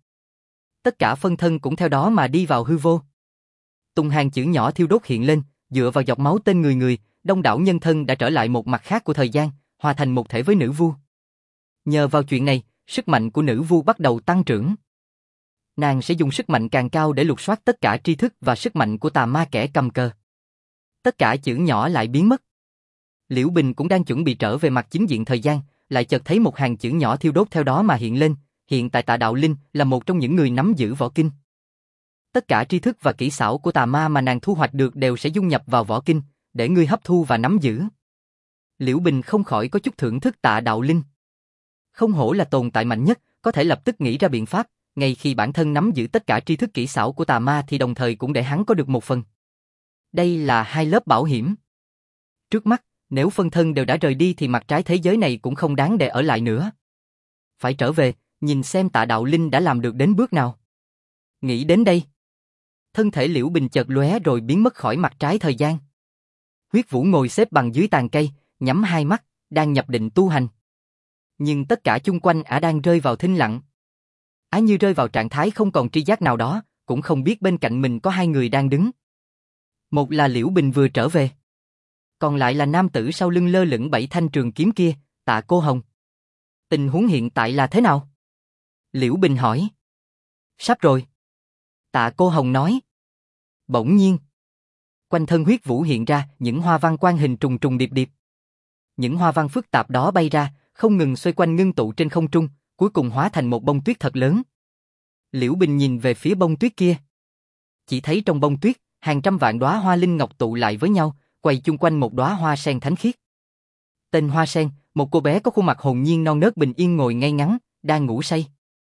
Tất cả phân thân cũng theo đó mà đi vào hư vô. Từng hàng chữ nhỏ thiêu đốt hiện lên, dựa vào giọt máu tên người, đông đảo nhân thân đã trở lại một mặt khác của thời gian, hòa thành một thể với nữ vu. Nhờ vào chuyện này, sức mạnh của nữ vu bắt đầu tăng trưởng. Nàng sẽ dùng sức mạnh càng cao để lục soát tất cả tri thức và sức mạnh của tà ma kẻ cầm cờ. Tất cả chữ nhỏ lại biến mất. Liễu Bình cũng đang chuẩn bị trở về mặt chính diện thời gian, lại chợt thấy một hàng chữ nhỏ thiêu đốt theo đó mà hiện lên. Hiện tại Tạ Đạo Linh là một trong những người nắm giữ võ kinh. Tất cả tri thức và kỹ xảo của tà ma mà nàng thu hoạch được đều sẽ dung nhập vào võ kinh, để ngươi hấp thu và nắm giữ. Liễu Bình không khỏi có chút thưởng thức Tạ Đạo Linh. Không hổ là tồn tại mạnh nhất, có thể lập tức nghĩ ra biện pháp, ngay khi bản thân nắm giữ tất cả tri thức kỹ xảo của tà ma thì đồng thời cũng để hắn có được một phần. Đây là hai lớp bảo hiểm. Trước mắt, nếu phân thân đều đã rời đi thì mặt trái thế giới này cũng không đáng để ở lại nữa. Phải trở về, nhìn xem Tạ Đạo Linh đã làm được đến bước nào. Nghĩ đến đây, thân thể Liễu Bình chợt lóe rồi biến mất khỏi mặt trái thời gian. Huyết Vũ ngồi xếp bằng dưới tàn cây, nhắm hai mắt, đang nhập định tu hành. Nhưng tất cả chung quanh đang rơi vào thinh lặng. Như rơi vào trạng thái không còn tri giác nào đó, cũng không biết bên cạnh mình có hai người đang đứng. Một là Liễu Bình vừa trở về, còn lại là nam tử sau lưng lơ lửng 7 thanh trường kiếm kia, Tạ Cô Hồng. Tình huống hiện tại là thế nào? Liễu Bình hỏi. Sắp rồi. Tạ Cô Hồng nói. Bỗng nhiên, quanh thân Huyết Vũ hiện ra những hoa văn quang hình trùng trùng điệp điệp. Những hoa văn phức tạp đó bay ra, không ngừng xoay quanh ngưng tụ trên không trung, cuối cùng hóa thành một bông tuyết thật lớn. Liễu Bình nhìn về phía bông tuyết kia. Chỉ thấy trong bông tuyết, hàng trăm vạn đóa hoa linh ngọc tụ lại với nhau, quay chung quanh một đóa hoa sen thánh khiết. Tên hoa sen, một cô bé có khuôn mặt hồn nhiên non nớt bình yên ngồi ngay ngắn, đang ngủ say.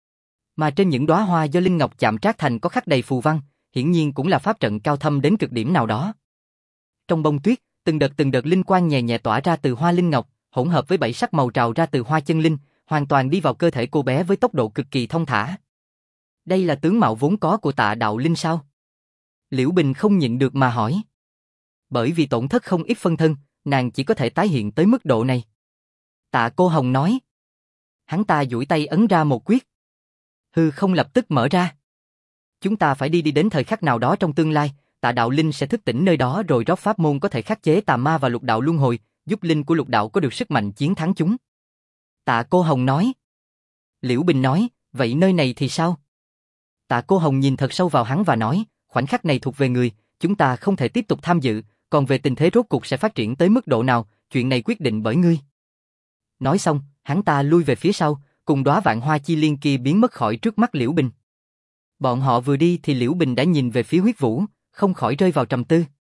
Mà trên những đóa hoa do linh ngọc chạm trát thành có khắc đầy phù văn, hiển nhiên cũng là pháp trận cao thâm đến cực điểm nào đó. Trong bông tuyết, từng đợt linh quang nhẹ nhẹ tỏa ra từ hoa linh ngọc, hỗn hợp với 7 sắc màu trào ra từ hoa chân linh, hoàn toàn đi vào cơ thể cô bé với tốc độ cực kỳ thông thả. Đây là tướng mạo vốn có của Tạ Đạo Linh sao? Liễu Bình không nhịn được mà hỏi. Bởi vì tổn thất không ít phân thân, nàng chỉ có thể tái hiện tới mức độ này. Tạ Cô Hồng nói. Hắn ta duỗi tay ấn ra một quyết. Hư không lập tức mở ra. Chúng ta phải đi đến thời khắc nào đó trong tương lai, Tạ Đạo Linh sẽ thức tỉnh nơi đó rồi rót pháp môn có thể khắc chế tà ma và lục đạo luân hồi, giúp linh của lục đạo có được sức mạnh chiến thắng chúng. Tạ Cô Hồng nói. Liễu Bình nói, vậy nơi này thì sao? Tạ Cô Hồng nhìn thật sâu vào hắn và nói, khoảnh khắc này thuộc về người, chúng ta không thể tiếp tục tham dự, còn về tình thế rốt cuộc sẽ phát triển tới mức độ nào, chuyện này quyết định bởi ngươi. Nói xong, hắn ta lui về phía sau, cùng đóa vạn hoa chi liên kia biến mất khỏi trước mắt Liễu Bình. Bọn họ vừa đi thì Liễu Bình đã nhìn về phía Huyết Vũ, không khỏi rơi vào trầm tư.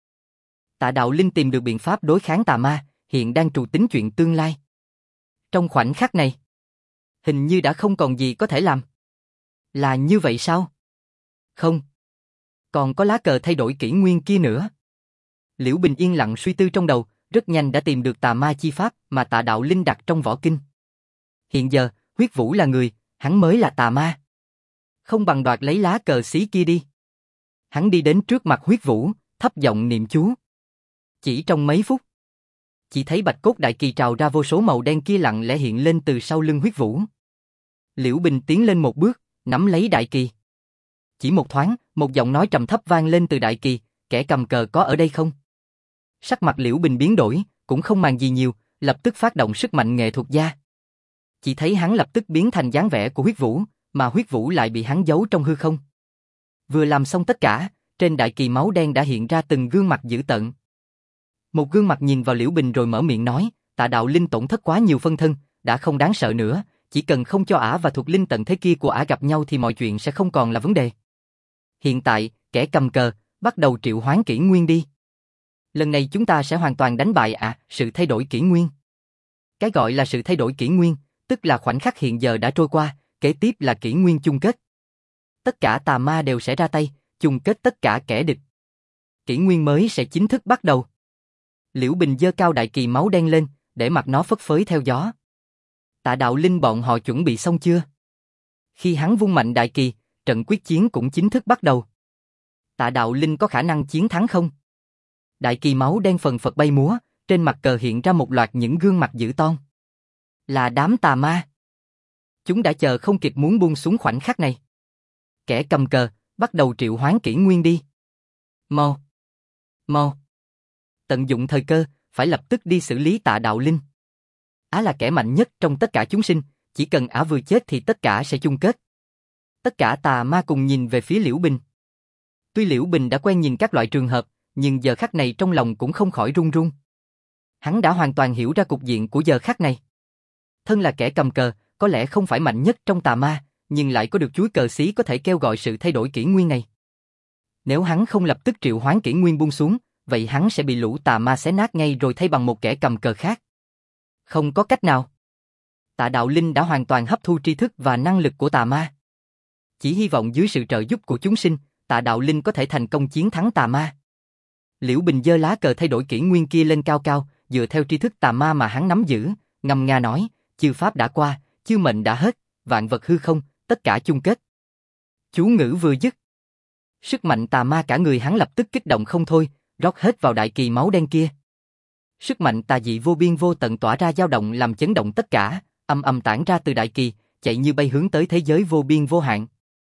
Tạ Đạo Linh tìm được biện pháp đối kháng tà ma, hiện đang trù tính chuyện tương lai. Trong khoảnh khắc này, hình như đã không còn gì có thể làm. Là như vậy sao? Không. Còn có lá cờ thay đổi kỷ nguyên kia nữa. Liễu Bình yên lặng suy tư trong đầu, rất nhanh đã tìm được tà ma chi pháp mà Tạ Đạo Linh đặt trong võ kinh. Hiện giờ, Huyết Vũ là người, hắn mới là tà ma. Không bằng đoạt lấy lá cờ xí kia đi. Hắn đi đến trước mặt Huyết Vũ, thấp giọng niệm chú. Chỉ trong mấy phút, chỉ thấy bạch cốt đại kỳ trào ra vô số màu đen kia lặng lẽ hiện lên từ sau lưng Huyết Vũ. Liễu Bình tiến lên một bước, nắm lấy đại kỳ. Chỉ một thoáng, một giọng nói trầm thấp vang lên từ đại kỳ, kẻ cầm cờ có ở đây không? Sắc mặt Liễu Bình biến đổi, cũng không màng gì nhiều, lập tức phát động sức mạnh nghệ thuật gia. Chỉ thấy hắn lập tức biến thành dáng vẻ của Huyết Vũ, mà Huyết Vũ lại bị hắn giấu trong hư không. Vừa làm xong tất cả, trên đại kỳ máu đen đã hiện ra từng gương mặt dữ tợn. Một gương mặt nhìn vào Liễu Bình rồi mở miệng nói, Tạ Đạo Linh tổn thất quá nhiều phân thân, đã không đáng sợ nữa, chỉ cần không cho ả và thuộc linh tận thế kia của ả gặp nhau thì mọi chuyện sẽ không còn là vấn đề. Hiện tại, kẻ cầm cờ, bắt đầu triệu hoán kỷ nguyên đi. Lần này chúng ta sẽ hoàn toàn đánh bại sự thay đổi kỷ nguyên. Cái gọi là sự thay đổi kỷ nguyên, tức là khoảnh khắc hiện giờ đã trôi qua, kế tiếp là kỷ nguyên chung kết. Tất cả tà ma đều sẽ ra tay, chung kết tất cả kẻ địch. Kỷ nguyên mới sẽ chính thức bắt đầu. Liễu Bình giơ cao đại kỳ máu đen lên, để mặc nó phất phới theo gió. Tạ Đạo Linh bọn họ chuẩn bị xong chưa? Khi hắn vung mạnh đại kỳ, trận quyết chiến cũng chính thức bắt đầu. Tạ Đạo Linh có khả năng chiến thắng không? Đại kỳ máu đen phần phật bay múa, trên mặt cờ hiện ra một loạt những gương mặt dữ tợn. Là đám tà ma. Chúng đã chờ không kịp muốn buông xuống khoảnh khắc này. Kẻ cầm cờ, bắt đầu triệu hoán kỷ nguyên đi. Mau! Mau! Tận dụng thời cơ, phải lập tức đi xử lý Tạ Đạo Linh. Á là kẻ mạnh nhất trong tất cả chúng sinh, chỉ cần ả vừa chết thì tất cả sẽ chung kết. Tất cả tà ma cùng nhìn về phía Liễu Bình. Tuy Liễu Bình đã quen nhìn các loại trường hợp, nhưng giờ khắc này trong lòng cũng không khỏi run run. Hắn đã hoàn toàn hiểu ra cục diện của giờ khắc này. Thân là kẻ cầm cờ, có lẽ không phải mạnh nhất trong tà ma, nhưng lại có được chuỗi cờ xí có thể kêu gọi sự thay đổi kỷ nguyên này. Nếu hắn không lập tức triệu hoán kỷ nguyên buông xuống, vậy hắn sẽ bị lũ tà ma xé nát ngay rồi thay bằng một kẻ cầm cờ khác. Không có cách nào. Tạ Đạo Linh đã hoàn toàn hấp thu tri thức và năng lực của tà ma. Chỉ hy vọng dưới sự trợ giúp của chúng sinh, Tạ Đạo Linh có thể thành công chiến thắng tà ma. Liễu Bình giơ lá cờ thay đổi kỷ nguyên kia lên cao cao, dựa theo tri thức tà ma mà hắn nắm giữ, ngâm nga nói, chư pháp đã qua, chư mệnh đã hết, vạn vật hư không, tất cả chung kết. Chú ngữ vừa dứt, sức mạnh tà ma cả người hắn lập tức kích động không thôi, rót hết vào đại kỳ máu đen kia. Sức mạnh tà dị vô biên vô tận tỏa ra dao động làm chấn động tất cả, âm âm tản ra từ đại kỳ, chạy như bay hướng tới thế giới vô biên vô hạn.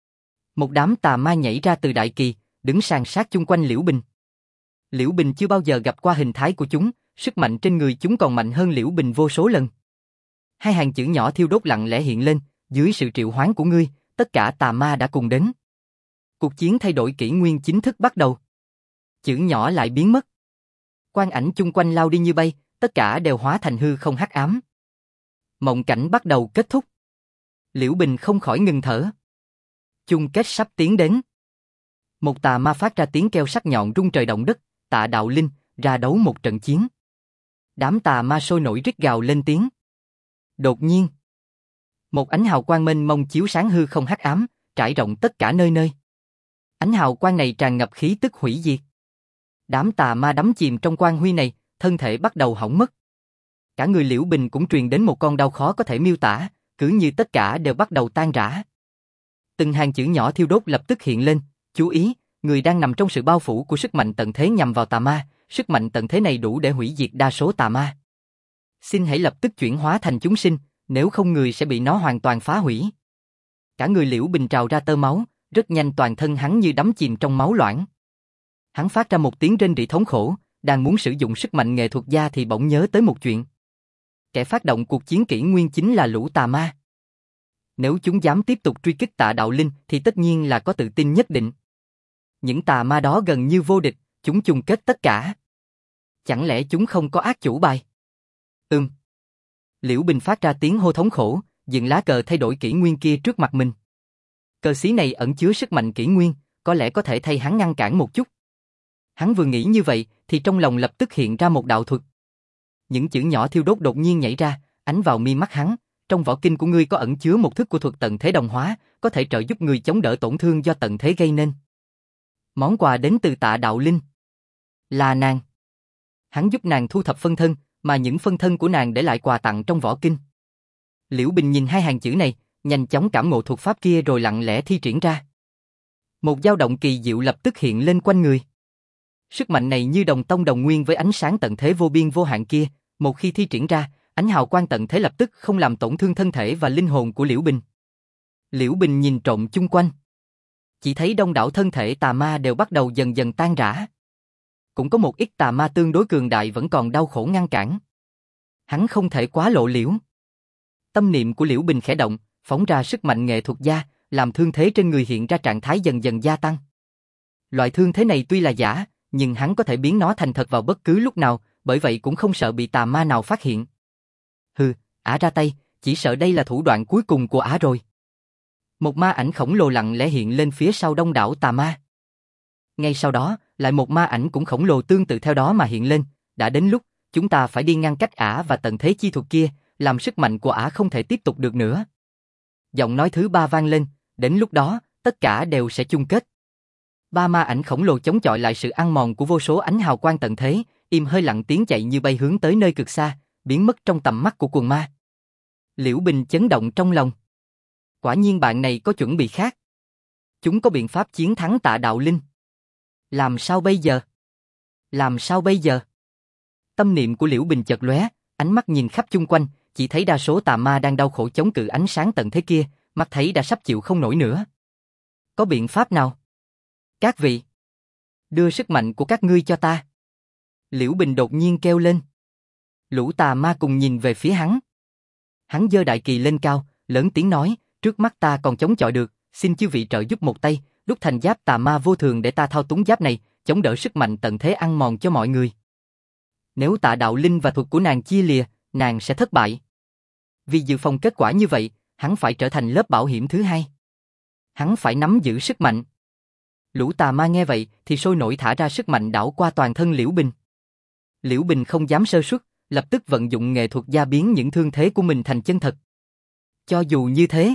Một đám tà ma nhảy ra từ đại kỳ, đứng sàn sát chung quanh Liễu Bình. Liễu Bình chưa bao giờ gặp qua hình thái của chúng, sức mạnh trên người chúng còn mạnh hơn Liễu Bình vô số lần. Hai hàng chữ nhỏ thiêu đốt lặng lẽ hiện lên, dưới sự triệu hoán của ngươi, tất cả tà ma đã cùng đến. Cuộc chiến thay đổi kỷ nguyên chính thức bắt đầu. Chữ nhỏ lại biến mất. Quang ảnh chung quanh lao đi như bay, tất cả đều hóa thành hư không hắc ám. Mộng cảnh bắt đầu kết thúc. Liễu Bình không khỏi ngừng thở. Chung kết sắp tiến đến. Một tà ma phát ra tiếng kêu sắc nhọn rung trời động đất, Tạ Đạo Linh, ra đấu một trận chiến. Đám tà ma sôi nổi rít gào lên tiếng. Đột nhiên, một ánh hào quang mênh mông chiếu sáng hư không hắc ám, trải rộng tất cả nơi nơi. Ánh hào quang này tràn ngập khí tức hủy diệt. Đám tà ma đắm chìm trong quang huy này, thân thể bắt đầu hỏng mất. Cả người Liễu Bình cũng truyền đến một con đau khó có thể miêu tả, cứ như tất cả đều bắt đầu tan rã. Từng hàng chữ nhỏ thiêu đốt lập tức hiện lên, chú ý, người đang nằm trong sự bao phủ của sức mạnh tận thế nhằm vào tà ma, sức mạnh tận thế này đủ để hủy diệt đa số tà ma. Xin hãy lập tức chuyển hóa thành chúng sinh, nếu không người sẽ bị nó hoàn toàn phá hủy. Cả người Liễu Bình trào ra tơ máu, rất nhanh toàn thân hắn như đắm chìm trong máu loãng. Hắn phát ra một tiếng rên rỉ thống khổ, đang muốn sử dụng sức mạnh nghệ thuật gia thì bỗng nhớ tới một chuyện. Kẻ phát động cuộc chiến kỷ nguyên chính là lũ tà ma. Nếu chúng dám tiếp tục truy kích Tạ Đạo Linh thì tất nhiên là có tự tin nhất định. Những tà ma đó gần như vô địch, chúng chung kết tất cả. Chẳng lẽ chúng không có ác chủ bài? Liễu Bình phát ra tiếng hô thống khổ, dựng lá cờ thay đổi kỷ nguyên kia trước mặt mình. Cờ xí này ẩn chứa sức mạnh kỷ nguyên, có lẽ có thể thay hắn ngăn cản một chút. Hắn vừa nghĩ như vậy, thì trong lòng lập tức hiện ra một đạo thuật. Những chữ nhỏ thiêu đốt đột nhiên nhảy ra, ánh vào mi mắt hắn. Trong võ kinh của ngươi có ẩn chứa một thức của thuật tận thế đồng hóa, có thể trợ giúp người chống đỡ tổn thương do tận thế gây nên. Món quà đến từ Tạ Đạo Linh. Là nàng. Hắn giúp nàng thu thập phân thân, mà những phân thân của nàng để lại quà tặng trong võ kinh. Liễu Bình nhìn hai hàng chữ này, nhanh chóng cảm ngộ thuật pháp kia rồi lặng lẽ thi triển ra. Một dao động kỳ diệu lập tức hiện lên quanh người. Sức mạnh này như đồng tông đồng nguyên với ánh sáng tận thế vô biên vô hạn kia, một khi thi triển ra, ánh hào quang tận thế lập tức không làm tổn thương thân thể và linh hồn của Liễu Bình. Liễu Bình nhìn trộm chung quanh. Chỉ thấy đông đảo thân thể tà ma đều bắt đầu dần dần tan rã. Cũng có một ít tà ma tương đối cường đại vẫn còn đau khổ ngăn cản. Hắn không thể quá lộ liễu. Tâm niệm của Liễu Bình khẽ động, phóng ra sức mạnh nghệ thuật gia, làm thương thế trên người hiện ra trạng thái dần dần gia tăng. Loại thương thế này tuy là giả, nhưng hắn có thể biến nó thành thật vào bất cứ lúc nào, bởi vậy cũng không sợ bị tà ma nào phát hiện. Hừ, ả ra tay, chỉ sợ đây là thủ đoạn cuối cùng của ả rồi. Một ma ảnh khổng lồ lặng lẽ hiện lên phía sau đông đảo tà ma. Ngay sau đó, lại một ma ảnh cũng khổng lồ tương tự theo đó mà hiện lên. Đã đến lúc, chúng ta phải đi ngăn cách ả và tận thế chi thuật kia, làm sức mạnh của ả không thể tiếp tục được nữa. Giọng nói thứ ba vang lên, đến lúc đó, tất cả đều sẽ chung kết. Ba ma ảnh khổng lồ chống chọi lại sự ăn mòn của vô số ánh hào quang tận thế, im hơi lặng tiếng chạy như bay hướng tới nơi cực xa, biến mất trong tầm mắt của quần ma. Liễu Bình chấn động trong lòng. Quả nhiên bạn này có chuẩn bị khác. Chúng có biện pháp chiến thắng Tạ Đạo Linh. Làm sao bây giờ? Làm sao bây giờ? Tâm niệm của Liễu Bình chợt lóe, ánh mắt nhìn khắp chung quanh, chỉ thấy đa số tà ma đang đau khổ chống cự ánh sáng tận thế kia, mắt thấy đã sắp chịu không nổi nữa. Có biện pháp nào? Các vị, đưa sức mạnh của các ngươi cho ta. Liễu Bình đột nhiên kêu lên. Lũ tà ma cùng nhìn về phía hắn. Hắn giơ đại kỳ lên cao, lớn tiếng nói, trước mắt ta còn chống chọi được, xin chư vị trợ giúp một tay, đúc thành giáp tà ma vô thường để ta thao túng giáp này, chống đỡ sức mạnh tận thế ăn mòn cho mọi người. Nếu Tạ Đạo Linh và thuật của nàng chia lìa, nàng sẽ thất bại. Vì dự phòng kết quả như vậy, hắn phải trở thành lớp bảo hiểm thứ hai. Hắn phải nắm giữ sức mạnh. Lũ tà ma nghe vậy thì sôi nổi thả ra sức mạnh đảo qua toàn thân Liễu Bình. Liễu Bình không dám sơ suất, lập tức vận dụng nghệ thuật gia biến những thương thế của mình thành chân thật. Cho dù như thế,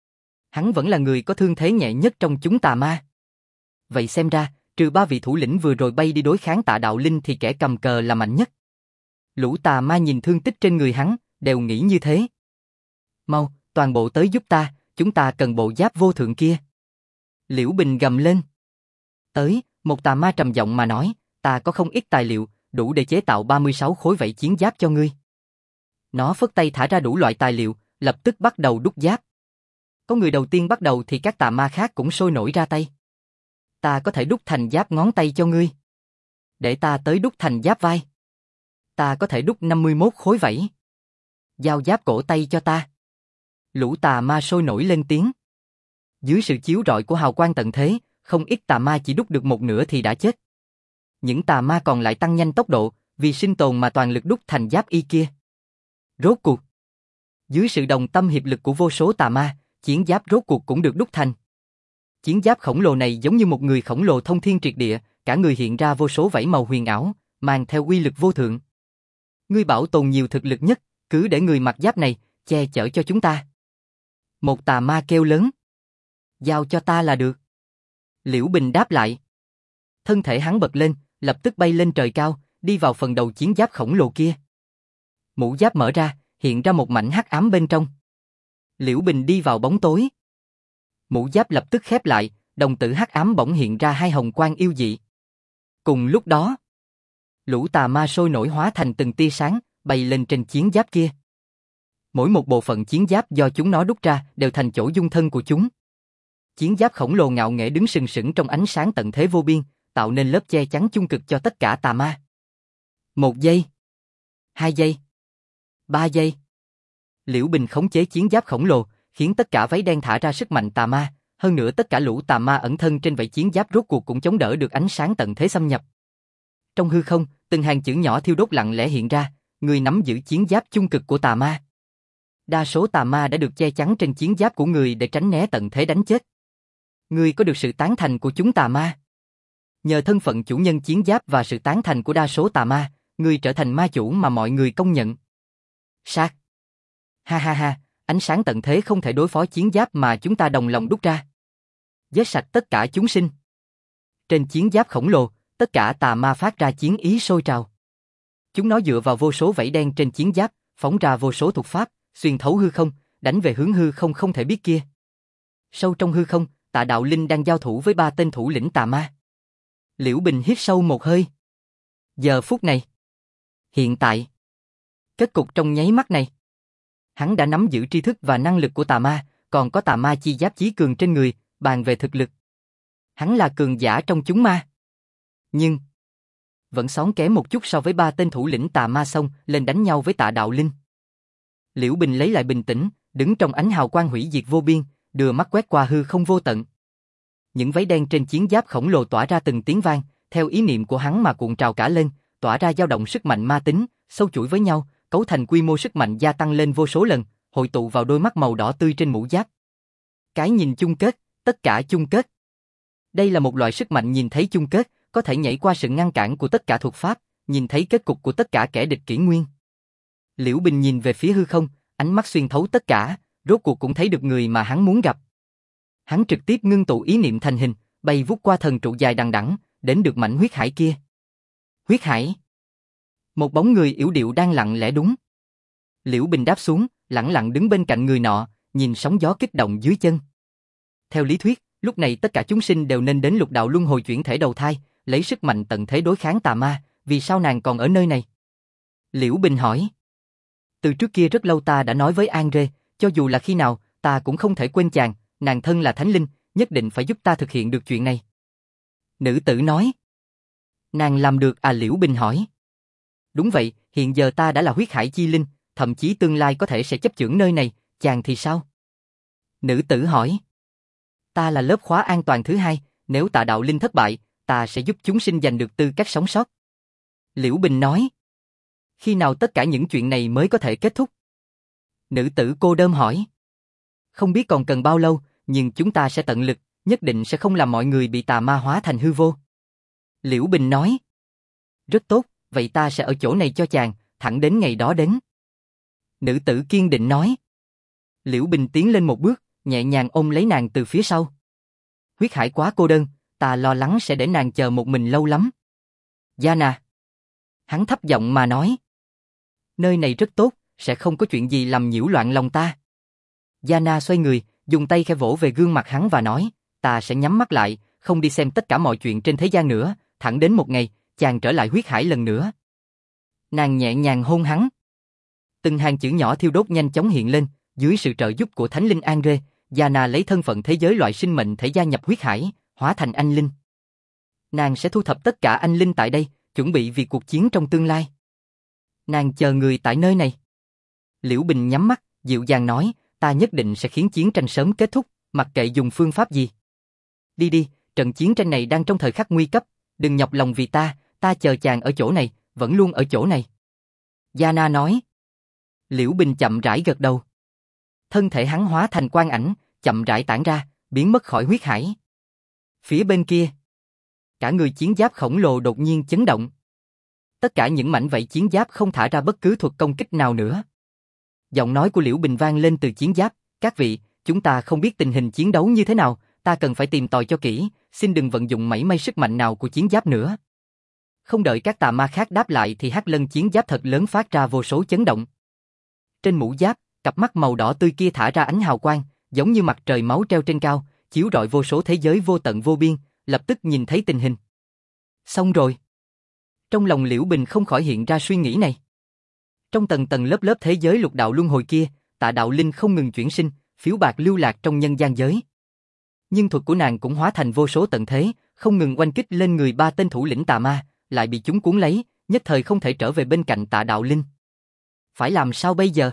hắn vẫn là người có thương thế nhẹ nhất trong chúng tà ma. Vậy xem ra, trừ ba vị thủ lĩnh vừa rồi bay đi đối kháng Tạ Đạo Linh thì kẻ cầm cờ là mạnh nhất. Lũ tà ma nhìn thương tích trên người hắn, đều nghĩ như thế. Mau, toàn bộ tới giúp ta, chúng ta cần bộ giáp vô thượng kia. Liễu Bình gầm lên. Tới, một tà ma trầm giọng mà nói, ta có không ít tài liệu, đủ để chế tạo 36 khối vảy chiến giáp cho ngươi. Nó phất tay thả ra đủ loại tài liệu, lập tức bắt đầu đúc giáp. Có người đầu tiên bắt đầu thì các tà ma khác cũng sôi nổi ra tay. Ta có thể đúc thành giáp ngón tay cho ngươi. Để ta tới đúc thành giáp vai. Ta có thể đúc 51 khối vảy. Giao giáp cổ tay cho ta. Lũ tà ma sôi nổi lên tiếng. Dưới sự chiếu rọi của hào quang tận thế, không ít tà ma chỉ đúc được một nửa thì đã chết. Những tà ma còn lại tăng nhanh tốc độ, vì sinh tồn mà toàn lực đúc thành giáp y kia. Rốt cuộc, dưới sự đồng tâm hiệp lực của vô số tà ma, chiến giáp rốt cuộc cũng được đúc thành. Chiến giáp khổng lồ này giống như một người khổng lồ thông thiên triệt địa, cả người hiện ra vô số vảy màu huyền ảo, mang theo uy lực vô thượng. Ngươi bảo tồn nhiều thực lực nhất, cứ để người mặc giáp này, che chở cho chúng ta. Một tà ma kêu lớn. Giao cho ta là được. Liễu Bình đáp lại. Thân thể hắn bật lên, lập tức bay lên trời cao, đi vào phần đầu chiến giáp khổng lồ kia. Mũ giáp mở ra, hiện ra một mảnh hắc ám bên trong. Liễu Bình đi vào bóng tối. Mũ giáp lập tức khép lại, đồng tử hắc ám bỗng hiện ra hai hồng quang yêu dị. Cùng lúc đó, lũ tà ma sôi nổi hóa thành từng tia sáng, bay lên trên chiến giáp kia. Mỗi một bộ phận chiến giáp do chúng nó đúc ra đều thành chỗ dung thân của chúng. Chiến giáp khổng lồ ngạo nghễ đứng sừng sững trong ánh sáng tận thế vô biên, tạo nên lớp che chắn chung cực cho tất cả tà ma. 1 giây, 2 giây, 3 giây. Liễu Bình khống chế chiến giáp khổng lồ, khiến tất cả váy đen thả ra sức mạnh tà ma, hơn nữa tất cả lũ tà ma ẩn thân trên vảy chiến giáp rốt cuộc cũng chống đỡ được ánh sáng tận thế xâm nhập. Trong hư không, từng hàng chữ nhỏ thiêu đốt lặng lẽ hiện ra, người nắm giữ chiến giáp chung cực của tà ma. Đa số tà ma đã được che chắn trên chiến giáp của người để tránh né tận thế đánh chết. Ngươi có được sự tán thành của chúng tà ma. Nhờ thân phận chủ nhân chiến giáp và sự tán thành của đa số tà ma, ngươi trở thành ma chủ mà mọi người công nhận. Sát. Ha ha ha, ánh sáng tận thế không thể đối phó chiến giáp mà chúng ta đồng lòng đúc ra. Giết sạch tất cả chúng sinh. Trên chiến giáp khổng lồ, tất cả tà ma phát ra chiến ý sôi trào. Chúng nó dựa vào vô số vảy đen trên chiến giáp, phóng ra vô số thuật pháp, xuyên thấu hư không, đánh về hướng hư không không thể biết kia. Sâu trong hư không, Tạ Đạo Linh đang giao thủ với 3 tên thủ lĩnh tà ma. Liễu Bình hít sâu một hơi. Giờ phút này. Hiện tại. Kết cục trong nháy mắt này. Hắn đã nắm giữ tri thức và năng lực của tà ma, còn có tà ma chi giáp chí cường trên người, bàn về thực lực. Hắn là cường giả trong chúng ma. Nhưng vẫn xón kém một chút so với 3 tên thủ lĩnh tà ma xông lên đánh nhau với Tạ Đạo Linh. Liễu Bình lấy lại bình tĩnh, đứng trong ánh hào quang hủy diệt vô biên, đưa mắt quét qua hư không vô tận. Những váy đen trên chiến giáp khổng lồ tỏa ra từng tiếng vang, theo ý niệm của hắn mà cuộn trào cả lên, tỏa ra dao động sức mạnh ma tính, sâu chuỗi với nhau, cấu thành quy mô sức mạnh gia tăng lên vô số lần, hội tụ vào đôi mắt màu đỏ tươi trên mũ giáp. Cái nhìn chung kết, tất cả chung kết. Đây là một loại sức mạnh nhìn thấy chung kết, có thể nhảy qua sự ngăn cản của tất cả thuật pháp, nhìn thấy kết cục của tất cả kẻ địch kỷ nguyên. Liễu Bình nhìn về phía hư không, ánh mắt xuyên thấu tất cả, rốt cuộc cũng thấy được người mà hắn muốn gặp. Hắn trực tiếp ngưng tụ ý niệm thành hình, bay vút qua thần trụ dài đằng đẵng, đến được mảnh huyết hải kia. Huyết hải. Một bóng người yểu điệu đang lặng lẽ đúng. Liễu Bình đáp xuống, lẳng lặng đứng bên cạnh người nọ, nhìn sóng gió kích động dưới chân. Theo lý thuyết, lúc này tất cả chúng sinh đều nên đến lục đạo luân hồi chuyển thể đầu thai, lấy sức mạnh tận thế đối kháng tà ma, vì sao nàng còn ở nơi này? Liễu Bình hỏi. Từ trước kia rất lâu ta đã nói với An Rê, cho dù là khi nào, ta cũng không thể quên chàng, nàng thân là thánh linh, nhất định phải giúp ta thực hiện được chuyện này. Nữ tử nói. Nàng làm được à? Liễu Bình hỏi. Đúng vậy, hiện giờ ta đã là huyết hải chi linh, thậm chí tương lai có thể sẽ chấp chưởng nơi này, chàng thì sao? Nữ tử hỏi. Ta là lớp khóa an toàn thứ 2, nếu Tạ Đạo Linh thất bại, ta sẽ giúp chúng sinh giành được tư cách sống sót. Liễu Bình nói. Khi nào tất cả những chuyện này mới có thể kết thúc? Nữ tử cô đơn hỏi. Không biết còn cần bao lâu, nhưng chúng ta sẽ tận lực, nhất định sẽ không làm mọi người bị tà ma hóa thành hư vô. Liễu Bình nói. Rất tốt, vậy ta sẽ ở chỗ này cho chàng, thẳng đến ngày đó đến. Nữ tử kiên định nói. Liễu Bình tiến lên một bước, nhẹ nhàng ôm lấy nàng từ phía sau. Huyết hải quá cô đơn, ta lo lắng sẽ để nàng chờ một mình lâu lắm. Yana. Hắn thấp giọng mà nói. Nơi này rất tốt, sẽ không có chuyện gì làm nhiễu loạn lòng ta. Yana xoay người, dùng tay khẽ vỗ về gương mặt hắn và nói, ta sẽ nhắm mắt lại, không đi xem tất cả mọi chuyện trên thế gian nữa, thẳng đến một ngày, chàng trở lại huyết hải lần nữa. Nàng nhẹ nhàng hôn hắn. Từng hàng chữ nhỏ thiêu đốt nhanh chóng hiện lên, dưới sự trợ giúp của Thánh Linh An Rê, Yana lấy thân phận thế giới loại sinh mệnh thể gia nhập huyết hải, hóa thành anh linh. Nàng sẽ thu thập tất cả anh linh tại đây, chuẩn bị vì cuộc chiến trong tương lai. Nàng chờ người tại nơi này. Liễu Bình nhắm mắt, dịu dàng nói, ta nhất định sẽ khiến chiến tranh sớm kết thúc, mặc kệ dùng phương pháp gì. Đi đi, trận chiến tranh này đang trong thời khắc nguy cấp, đừng nhọc lòng vì ta chờ chàng ở chỗ này, vẫn luôn ở chỗ này. Yana nói. Liễu Bình chậm rãi gật đầu. Thân thể hắn hóa thành quang ảnh, chậm rãi tản ra, biến mất khỏi huyết hải. Phía bên kia, cả người chiến giáp khổng lồ đột nhiên chấn động. Tất cả những mảnh vảy chiến giáp không thả ra bất cứ thuật công kích nào nữa. Giọng nói của Liễu Bình vang lên từ chiến giáp, các vị, chúng ta không biết tình hình chiến đấu như thế nào, ta cần phải tìm tòi cho kỹ, xin đừng vận dụng mảy may sức mạnh nào của chiến giáp nữa. Không đợi các tà ma khác đáp lại thì hắc lân chiến giáp thật lớn phát ra vô số chấn động. Trên mũ giáp, cặp mắt màu đỏ tươi kia thả ra ánh hào quang, giống như mặt trời máu treo trên cao, chiếu rọi vô số thế giới vô tận vô biên, lập tức nhìn thấy tình hình. Xong rồi. Trong lòng Liễu Bình không khỏi hiện ra suy nghĩ này. Trong tầng tầng lớp lớp thế giới lục đạo luân hồi kia, Tạ Đạo Linh không ngừng chuyển sinh, phiếu bạc lưu lạc trong nhân gian giới. Nhưng thuật của nàng cũng hóa thành vô số tận thế, không ngừng oanh kích lên người 3 tên thủ lĩnh tà ma, lại bị chúng cuốn lấy, nhất thời không thể trở về bên cạnh Tạ Đạo Linh. Phải làm sao bây giờ?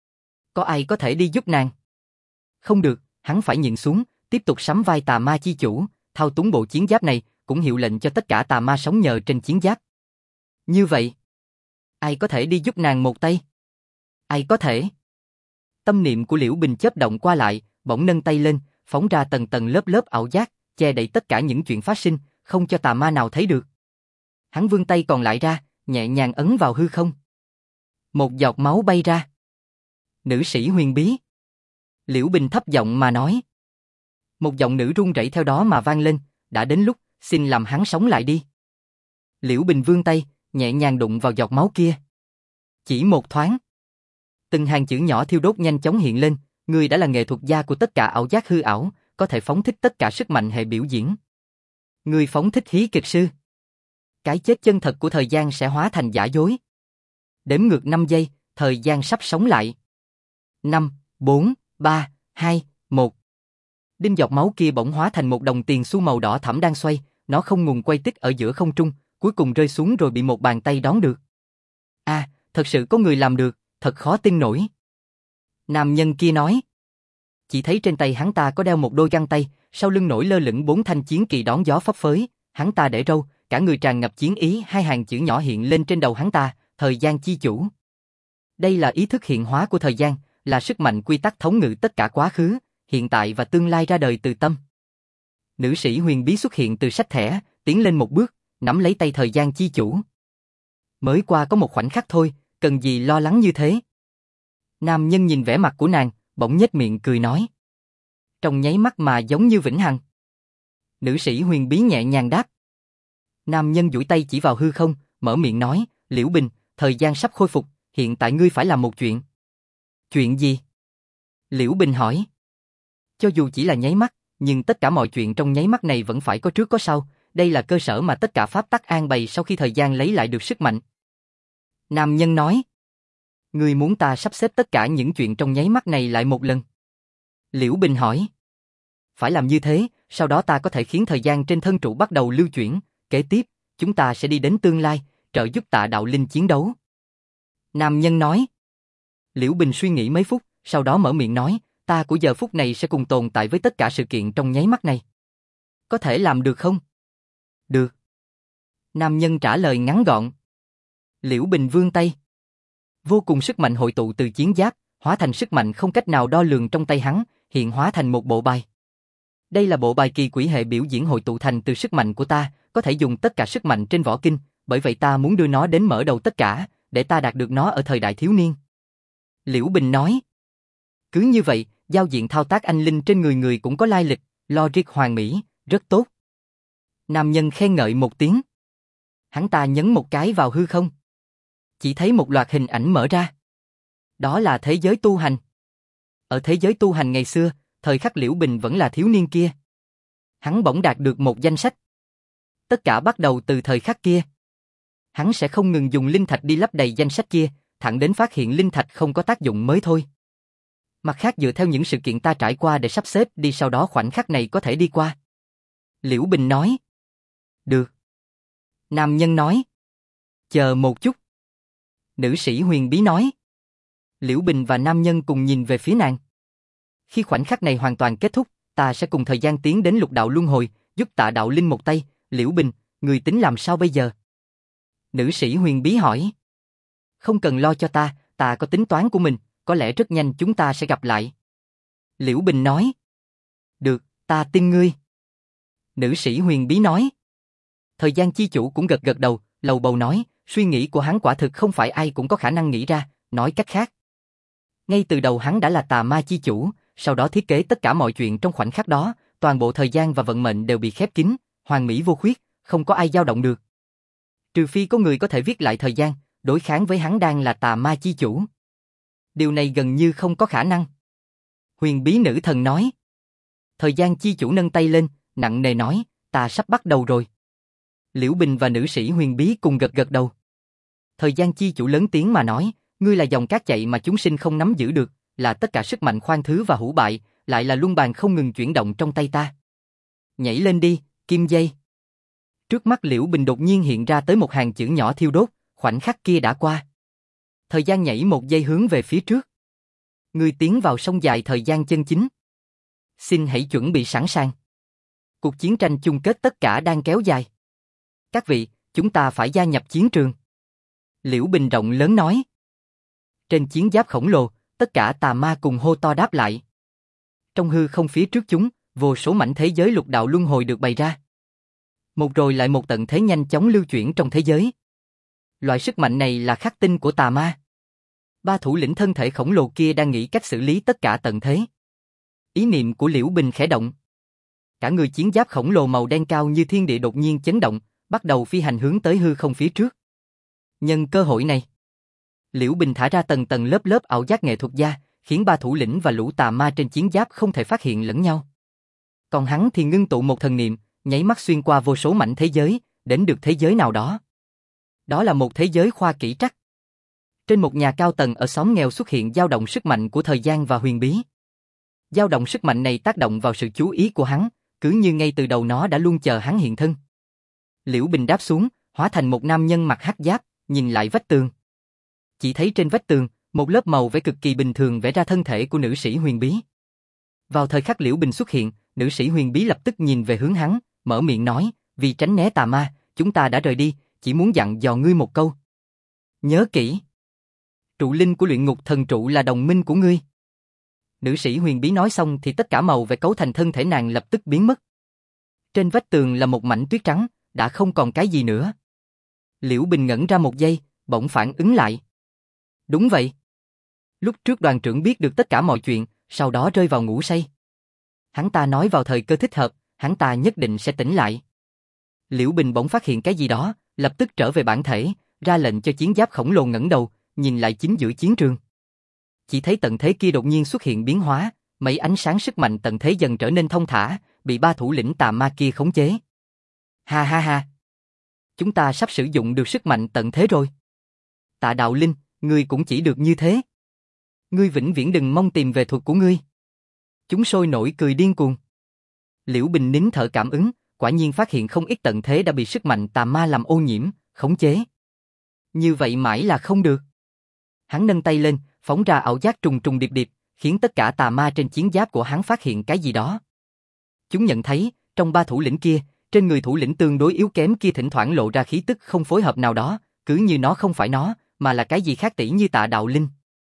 Có ai có thể đi giúp nàng? Không được, hắn phải nhịn xuống, tiếp tục sắm vai tà ma chi chủ, thao túng bộ chiến giáp này, cũng hiệu lệnh cho tất cả tà ma sống nhờ trên chiến giáp. Như vậy, ai có thể đi giúp nàng một tay? Ai có thể? Tâm niệm của Liễu Bình chớp động qua lại, bỗng nâng tay lên, phóng ra tầng tầng lớp lớp ảo giác, che đậy tất cả những chuyện phát sinh, không cho tà ma nào thấy được. Hắn vươn tay còn lại ra, nhẹ nhàng ấn vào hư không. Một giọt máu bay ra. Nữ sĩ huyền bí. Liễu Bình thấp giọng mà nói. Một giọng nữ run rẩy theo đó mà vang lên, đã đến lúc, xin làm hắn sống lại đi. Liễu Bình vươn tay, nhẹ nhàng đụng vào giọt máu kia. Chỉ một thoáng. Từng hàng chữ nhỏ thiêu đốt nhanh chóng hiện lên, ngươi đã là nghệ thuật gia của tất cả ảo giác hư ảo, có thể phóng thích tất cả sức mạnh hệ biểu diễn. Ngươi phóng thích hí kịch sư. Cái chết chân thật của thời gian sẽ hóa thành giả dối. Đếm ngược 5 giây, thời gian sắp sống lại. 5, 4, 3, 2, 1. Đinh giọt máu kia bỗng hóa thành một đồng tiền xu màu đỏ thẫm đang xoay, nó không ngừng quay tích ở giữa không trung, cuối cùng rơi xuống rồi bị một bàn tay đón được. À, thật sự có người làm được, thật khó tin nổi. Nam nhân kia nói. Chỉ thấy trên tay hắn ta có đeo một đôi găng tay, sau lưng nổi lơ lửng 4 thanh chiến kỳ đón gió phấp phới, hắn ta để râu, cả người tràn ngập chiến ý, 2 hàng chữ nhỏ hiện lên trên đầu hắn ta, thời gian chi chủ. Đây là ý thức hiện hóa của thời gian, là sức mạnh quy tắc thống ngự tất cả quá khứ, hiện tại và tương lai ra đời từ tâm. Nữ sĩ huyền bí xuất hiện từ sách thẻ, tiến lên một bước, nắm lấy tay thời gian chi chủ. Mới qua có một khoảnh khắc thôi, cần gì lo lắng như thế? Nam nhân nhìn vẻ mặt của nàng, bỗng nhếch miệng cười nói. Trong nháy mắt mà giống như vĩnh hằng. Nữ sĩ huyền bí nhẹ nhàng đáp. Nam nhân duỗi tay chỉ vào hư không, mở miệng nói, Liễu Bình, thời gian sắp khôi phục, hiện tại ngươi phải làm một chuyện. Chuyện gì? Liễu Bình hỏi. Cho dù chỉ là nháy mắt, nhưng tất cả mọi chuyện trong nháy mắt này vẫn phải có trước có sau, đây là cơ sở mà tất cả pháp tắc an bày sau khi thời gian lấy lại được sức mạnh. Nam nhân nói. Ngươi muốn ta sắp xếp tất cả những chuyện trong nháy mắt này lại một lần? Liễu Bình hỏi. Phải làm như thế, sau đó ta có thể khiến thời gian trên thân trụ bắt đầu lưu chuyển, kế tiếp, chúng ta sẽ đi đến tương lai, trợ giúp Tạ Đạo Linh chiến đấu. Nam nhân nói. Liễu Bình suy nghĩ mấy phút, sau đó mở miệng nói, ta của giờ phút này sẽ cùng tồn tại với tất cả sự kiện trong nháy mắt này. Có thể làm được không? Được. Nam nhân trả lời ngắn gọn. Liễu Bình vươn tay. Vô cùng sức mạnh hội tụ từ chiến giáp, hóa thành sức mạnh không cách nào đo lường trong tay hắn, hiện hóa thành một bộ bài. Đây là bộ bài kỳ quỷ hệ biểu diễn hội tụ thành từ sức mạnh của ta, có thể dùng tất cả sức mạnh trên võ kinh, bởi vậy ta muốn đưa nó đến mở đầu tất cả, để ta đạt được nó ở thời đại thiếu niên. Liễu Bình nói. Cứ như vậy, giao diện thao tác anh linh trên người người cũng có lai lịch, logic hoàn mỹ, rất tốt. Nam nhân khen ngợi một tiếng. Hắn ta nhấn một cái vào hư không. Chỉ thấy một loạt hình ảnh mở ra. Đó là thế giới tu hành. Ở thế giới tu hành ngày xưa, thời khắc Liễu Bình vẫn là thiếu niên kia. Hắn bỗng đạt được một danh sách. Tất cả bắt đầu từ thời khắc kia. Hắn sẽ không ngừng dùng linh thạch đi lấp đầy danh sách kia, thẳng đến phát hiện linh thạch không có tác dụng mới thôi. Mặt khác dựa theo những sự kiện ta trải qua để sắp xếp đi, sau đó khoảnh khắc này có thể đi qua. Liễu Bình nói. Được. Nam nhân nói. Chờ một chút. Nữ sĩ huyền bí nói. Liễu Bình và nam nhân cùng nhìn về phía nàng. Khi khoảnh khắc này hoàn toàn kết thúc, ta sẽ cùng thời gian tiến đến lục đạo luân hồi, giúp Tạ Đạo Linh một tay. Liễu Bình, người tính làm sao bây giờ? Nữ sĩ huyền bí hỏi. Không cần lo cho ta có tính toán của mình, có lẽ rất nhanh chúng ta sẽ gặp lại. Liễu Bình nói. Được, ta tin ngươi. Nữ sĩ huyền bí nói. Thời gian chi chủ cũng gật gật đầu, lầu bầu nói, suy nghĩ của hắn quả thực không phải ai cũng có khả năng nghĩ ra, nói cách khác. Ngay từ đầu hắn đã là tà ma chi chủ, sau đó thiết kế tất cả mọi chuyện trong khoảnh khắc đó, toàn bộ thời gian và vận mệnh đều bị khép kín, hoàn mỹ vô khuyết, không có ai dao động được. Trừ phi có người có thể viết lại thời gian, đối kháng với hắn đang là tà ma chi chủ. Điều này gần như không có khả năng. Huyền bí nữ thần nói. Thời gian chi chủ nâng tay lên, nặng nề nói, ta sắp bắt đầu rồi. Liễu Bình và nữ sĩ huyền bí cùng gật gật đầu. Thời gian chi chủ lớn tiếng mà nói, ngươi là dòng cát chạy mà chúng sinh không nắm giữ được, là tất cả sức mạnh khoan thứ và hữu bại, lại là luân bàn không ngừng chuyển động trong tay ta. Nhảy lên đi, kim dây. Trước mắt Liễu Bình đột nhiên hiện ra tới một hàng chữ nhỏ thiêu đốt, khoảnh khắc kia đã qua. Thời gian nhảy một giây hướng về phía trước. Ngươi tiến vào sông dài thời gian chân chính. Xin hãy chuẩn bị sẵn sàng. Cuộc chiến tranh chung kết tất cả đang kéo dài. Các vị, chúng ta phải gia nhập chiến trường. Liễu Bình rộng lớn nói. Trên chiến giáp khổng lồ, tất cả tà ma cùng hô to đáp lại. Trong hư không phía trước chúng, vô số mảnh thế giới lục đạo luân hồi được bày ra. Một rồi lại một tận thế nhanh chóng lưu chuyển trong thế giới. Loại sức mạnh này là khắc tinh của tà ma. Ba thủ lĩnh thân thể khổng lồ kia đang nghĩ cách xử lý tất cả tận thế. Ý niệm của Liễu Bình khẽ động. Cả người chiến giáp khổng lồ màu đen cao như thiên địa đột nhiên chấn động, bắt đầu phi hành hướng tới hư không phía trước. Nhân cơ hội này, Liễu Bình thả ra tầng tầng lớp lớp ảo giác nghệ thuật gia, khiến ba thủ lĩnh và lũ tà ma trên chiến giáp không thể phát hiện lẫn nhau. Còn hắn thì ngưng tụ một thần niệm, nháy mắt xuyên qua vô số mảnh thế giới, đến được thế giới nào đó. Đó là một thế giới khoa kỹ trắc. Trên một nhà cao tầng ở xóm nghèo xuất hiện dao động sức mạnh của thời gian và huyền bí. Dao động sức mạnh này tác động vào sự chú ý của hắn, cứ như ngay từ đầu nó đã luôn chờ hắn hiện thân. Liễu Bình đáp xuống, hóa thành một nam nhân mặc hắc giáp, nhìn lại vách tường. Chỉ thấy trên vách tường, một lớp màu vẽ cực kỳ bình thường vẽ ra thân thể của nữ sĩ huyền bí. Vào thời khắc Liễu Bình xuất hiện, nữ sĩ huyền bí lập tức nhìn về hướng hắn, mở miệng nói, vì tránh né tà ma, chúng ta đã rời đi, chỉ muốn dặn dò ngươi một câu. Nhớ kỹ. Trụ linh của luyện ngục thần trụ là đồng minh của ngươi. Nữ sĩ huyền bí nói xong thì tất cả màu vẽ cấu thành thân thể nàng lập tức biến mất. Trên vách tường là một mảnh tuyết trắng, đã không còn cái gì nữa. Liễu Bình ngẩn ra một giây, bỗng phản ứng lại. Đúng vậy. Lúc trước đoàn trưởng biết được tất cả mọi chuyện, sau đó rơi vào ngủ say. Hắn ta nói vào thời cơ thích hợp, hắn ta nhất định sẽ tỉnh lại. Liễu Bình bỗng phát hiện cái gì đó, lập tức trở về bản thể, ra lệnh cho chiến giáp khổng lồ ngẩng đầu, nhìn lại chính giữa chiến trường. Chỉ thấy tận thế kia đột nhiên xuất hiện biến hóa, mấy ánh sáng sức mạnh tận thế dần trở nên thông thả, bị ba thủ lĩnh tà ma kia khống chế. Ha ha ha! Chúng ta sắp sử dụng được sức mạnh tận thế rồi. Tạ Đạo Linh, ngươi cũng chỉ được như thế. Ngươi vĩnh viễn đừng mong tìm về thuật của ngươi. Chúng sôi nổi cười điên cuồng. Liễu Bình nín thở cảm ứng, quả nhiên phát hiện không ít tận thế đã bị sức mạnh tà ma làm ô nhiễm, khống chế. Như vậy mãi là không được. Hắn nâng tay lên, phóng ra ảo giác trùng trùng điệp điệp, khiến tất cả tà ma trên chiến giáp của hắn phát hiện cái gì đó. Chúng nhận thấy, trong ba thủ lĩnh kia, trên người thủ lĩnh tương đối yếu kém kia thỉnh thoảng lộ ra khí tức không phối hợp nào đó, cứ như nó không phải nó, mà là cái gì khác tỉ như Tạ Đạo Linh.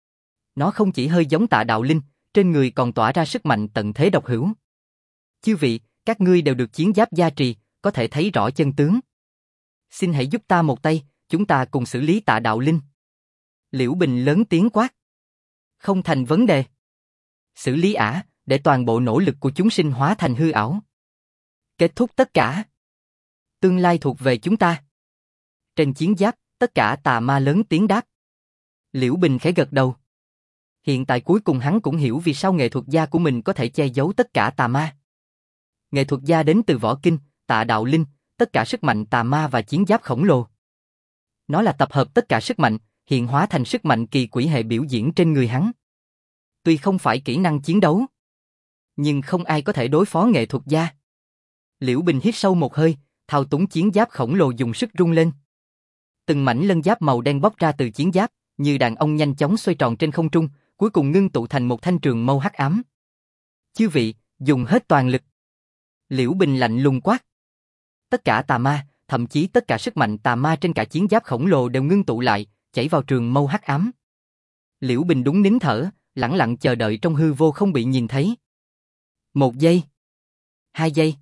Nó không chỉ hơi giống Tạ Đạo Linh, trên người còn tỏa ra sức mạnh tận thế độc hữu. Chư vị, các ngươi đều được chiến giáp gia trì, có thể thấy rõ chân tướng. Xin hãy giúp ta một tay, chúng ta cùng xử lý Tạ Đạo Linh. Liễu Bình lớn tiếng quát. Không thành vấn đề. Xử lý ả, để toàn bộ nỗ lực của chúng sinh hóa thành hư ảo. Kết thúc tất cả. Tương lai thuộc về chúng ta. Trên chiến giáp, tất cả tà ma lớn tiếng đáp. Liễu Bình khẽ gật đầu. Hiện tại cuối cùng hắn cũng hiểu vì sao nghệ thuật gia của mình có thể che giấu tất cả tà ma. Nghệ thuật gia đến từ võ kinh, Tạ Đạo Linh, tất cả sức mạnh tà ma và chiến giáp khổng lồ. Nó là tập hợp tất cả sức mạnh, hiện hóa thành sức mạnh kỳ quỷ hệ biểu diễn trên người hắn. Tuy không phải kỹ năng chiến đấu, nhưng không ai có thể đối phó nghệ thuật gia. Liễu Bình hít sâu một hơi, thao túng chiến giáp khổng lồ dùng sức rung lên. Từng mảnh lân giáp màu đen bóc ra từ chiến giáp, như đàn ông nhanh chóng xoay tròn trên không trung, cuối cùng ngưng tụ thành một thanh trường mâu hắc ám. Chư vị, dùng hết toàn lực. Liễu Bình lạnh lùng quát. Tất cả tà ma, thậm chí tất cả sức mạnh tà ma trên cả chiến giáp khổng lồ đều ngưng tụ lại, chảy vào trường mâu hắc ám. Liễu Bình đúng nín thở, lẳng lặng chờ đợi trong hư vô không bị nhìn thấy. 1 giây, 2 giây,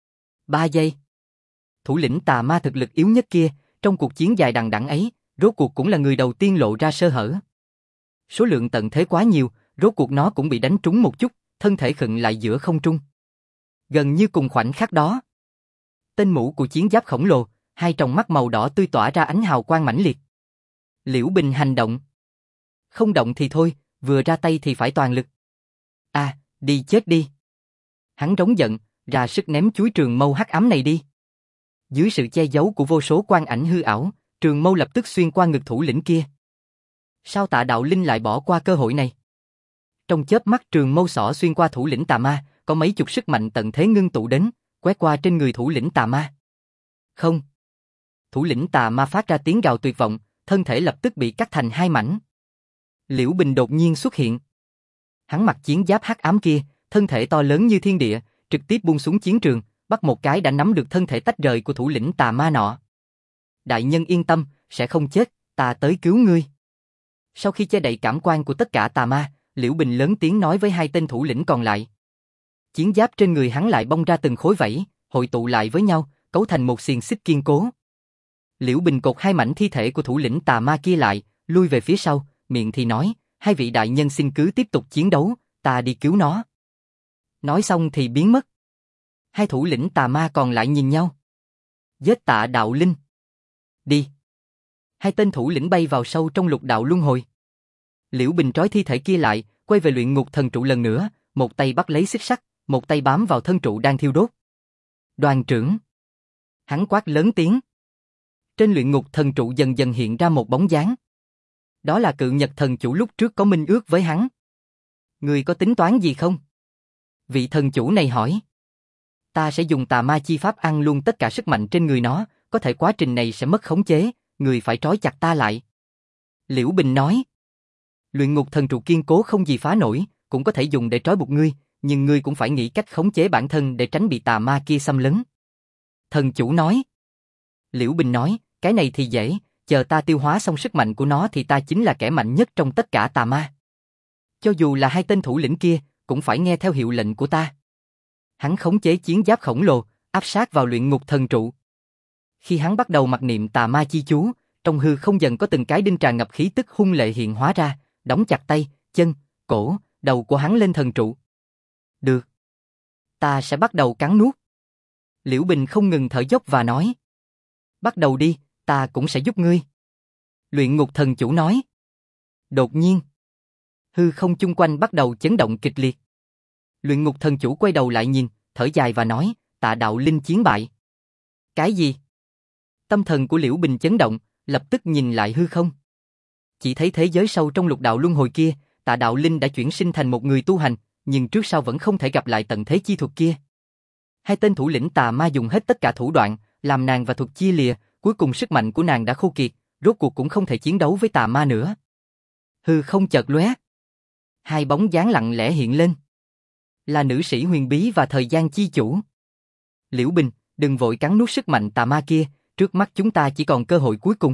3 giây. Thủ lĩnh tà ma thực lực yếu nhất kia, trong cuộc chiến dài đằng đẵng ấy, rốt cuộc cũng là người đầu tiên lộ ra sơ hở. Số lượng tận thế quá nhiều, rốt cuộc nó cũng bị đánh trúng một chút, thân thể khựng lại giữa không trung. Gần như cùng khoảnh khắc đó, tên mũ của chiến giáp khổng lồ, hai tròng mắt màu đỏ tươi tỏa ra ánh hào quang mãnh liệt. Liễu Bình hành động. Không động thì thôi, vừa ra tay thì phải toàn lực. À, đi chết đi. Hắn rống giận, ra sức ném chuôi trường mâu hắc ám này đi. Dưới sự che giấu của vô số quang ảnh hư ảo, trường mâu lập tức xuyên qua ngực thủ lĩnh kia. Sao Tạ Đạo Linh lại bỏ qua cơ hội này? Trong chớp mắt trường mâu xỏ xuyên qua thủ lĩnh tà ma, có mấy chục sức mạnh tận thế ngưng tụ đến, quét qua trên người thủ lĩnh tà ma. Không. Thủ lĩnh tà ma phát ra tiếng gào tuyệt vọng, thân thể lập tức bị cắt thành hai mảnh. Liễu Bình đột nhiên xuất hiện. Hắn mặc chiến giáp hắc ám kia, thân thể to lớn như thiên địa, trực tiếp buông xuống chiến trường, bắt một cái đã nắm được thân thể tách rời của thủ lĩnh tà ma nọ. Đại nhân yên tâm, sẽ không chết, ta tới cứu ngươi. Sau khi che đậy cảm quan của tất cả tà ma, Liễu Bình lớn tiếng nói với hai tên thủ lĩnh còn lại. Chiến giáp trên người hắn lại bong ra từng khối vảy, hội tụ lại với nhau, cấu thành một xiềng xích kiên cố. Liễu Bình cột hai mảnh thi thể của thủ lĩnh tà ma kia lại, lui về phía sau, miệng thì nói, hai vị đại nhân xin cứ tiếp tục chiến đấu, ta đi cứu nó. Nói xong thì biến mất. Hai thủ lĩnh tà ma còn lại nhìn nhau. Giết Tạ Đạo Linh. Đi. Hai tên thủ lĩnh bay vào sâu trong lục đạo luân hồi. Liễu Bình trói thi thể kia lại, quay về luyện ngục thần trụ lần nữa, một tay bắt lấy xích sắt, một tay bám vào thân trụ đang thiêu đốt. Đoàn trưởng. Hắn quát lớn tiếng. Trên luyện ngục thần trụ dần dần hiện ra một bóng dáng. Đó là Cự Nhật thần chủ lúc trước có minh ước với hắn. Người có tính toán gì không? Vị thần chủ này hỏi. Ta sẽ dùng tà ma chi pháp ăn luôn tất cả sức mạnh trên người nó, có thể quá trình này sẽ mất khống chế, người phải trói chặt ta lại. Liễu Bình nói. Luyện ngục thần trụ kiên cố không gì phá nổi, cũng có thể dùng để trói buộc ngươi, nhưng ngươi cũng phải nghĩ cách khống chế bản thân để tránh bị tà ma kia xâm lấn. Thần chủ nói. Liễu Bình nói, cái này thì dễ, chờ ta tiêu hóa xong sức mạnh của nó thì ta chính là kẻ mạnh nhất trong tất cả tà ma. Cho dù là hai tên thủ lĩnh kia, cũng phải nghe theo hiệu lệnh của ta. Hắn khống chế chiến giáp khổng lồ, áp sát vào luyện ngục thần trụ. Khi hắn bắt đầu mặc niệm tà ma chi chú, trong hư không dần có từng cái đinh tràn ngập khí tức hung lệ hiện hóa ra, đóng chặt tay, chân, cổ, đầu của hắn lên thần trụ. Được. Ta sẽ bắt đầu cắn nuốt. Liễu Bình không ngừng thở dốc và nói. Bắt đầu đi, ta cũng sẽ giúp ngươi. Luyện ngục thần chủ nói. Đột nhiên, hư không chung quanh bắt đầu chấn động kịch liệt. Luyện ngục thần chủ quay đầu lại nhìn, thở dài và nói, Tạ Đạo Linh chiến bại. Cái gì? Tâm thần của Liễu Bình chấn động, lập tức nhìn lại hư không. Chỉ thấy thế giới sâu trong lục đạo luân hồi kia, Tạ Đạo Linh đã chuyển sinh thành một người tu hành, nhưng trước sau vẫn không thể gặp lại tận thế chi thuật kia. Hai tên thủ lĩnh tà ma dùng hết tất cả thủ đoạn, làm nàng và thuật chia lìa, cuối cùng sức mạnh của nàng đã khô kiệt, rốt cuộc cũng không thể chiến đấu với tà ma nữa. Hư không chợt lóe. Hai bóng dáng lặng lẽ hiện lên. Là nữ sĩ huyền bí và thời gian chi chủ. Liễu Bình, đừng vội cắn nuốt sức mạnh tà ma kia, trước mắt chúng ta chỉ còn cơ hội cuối cùng.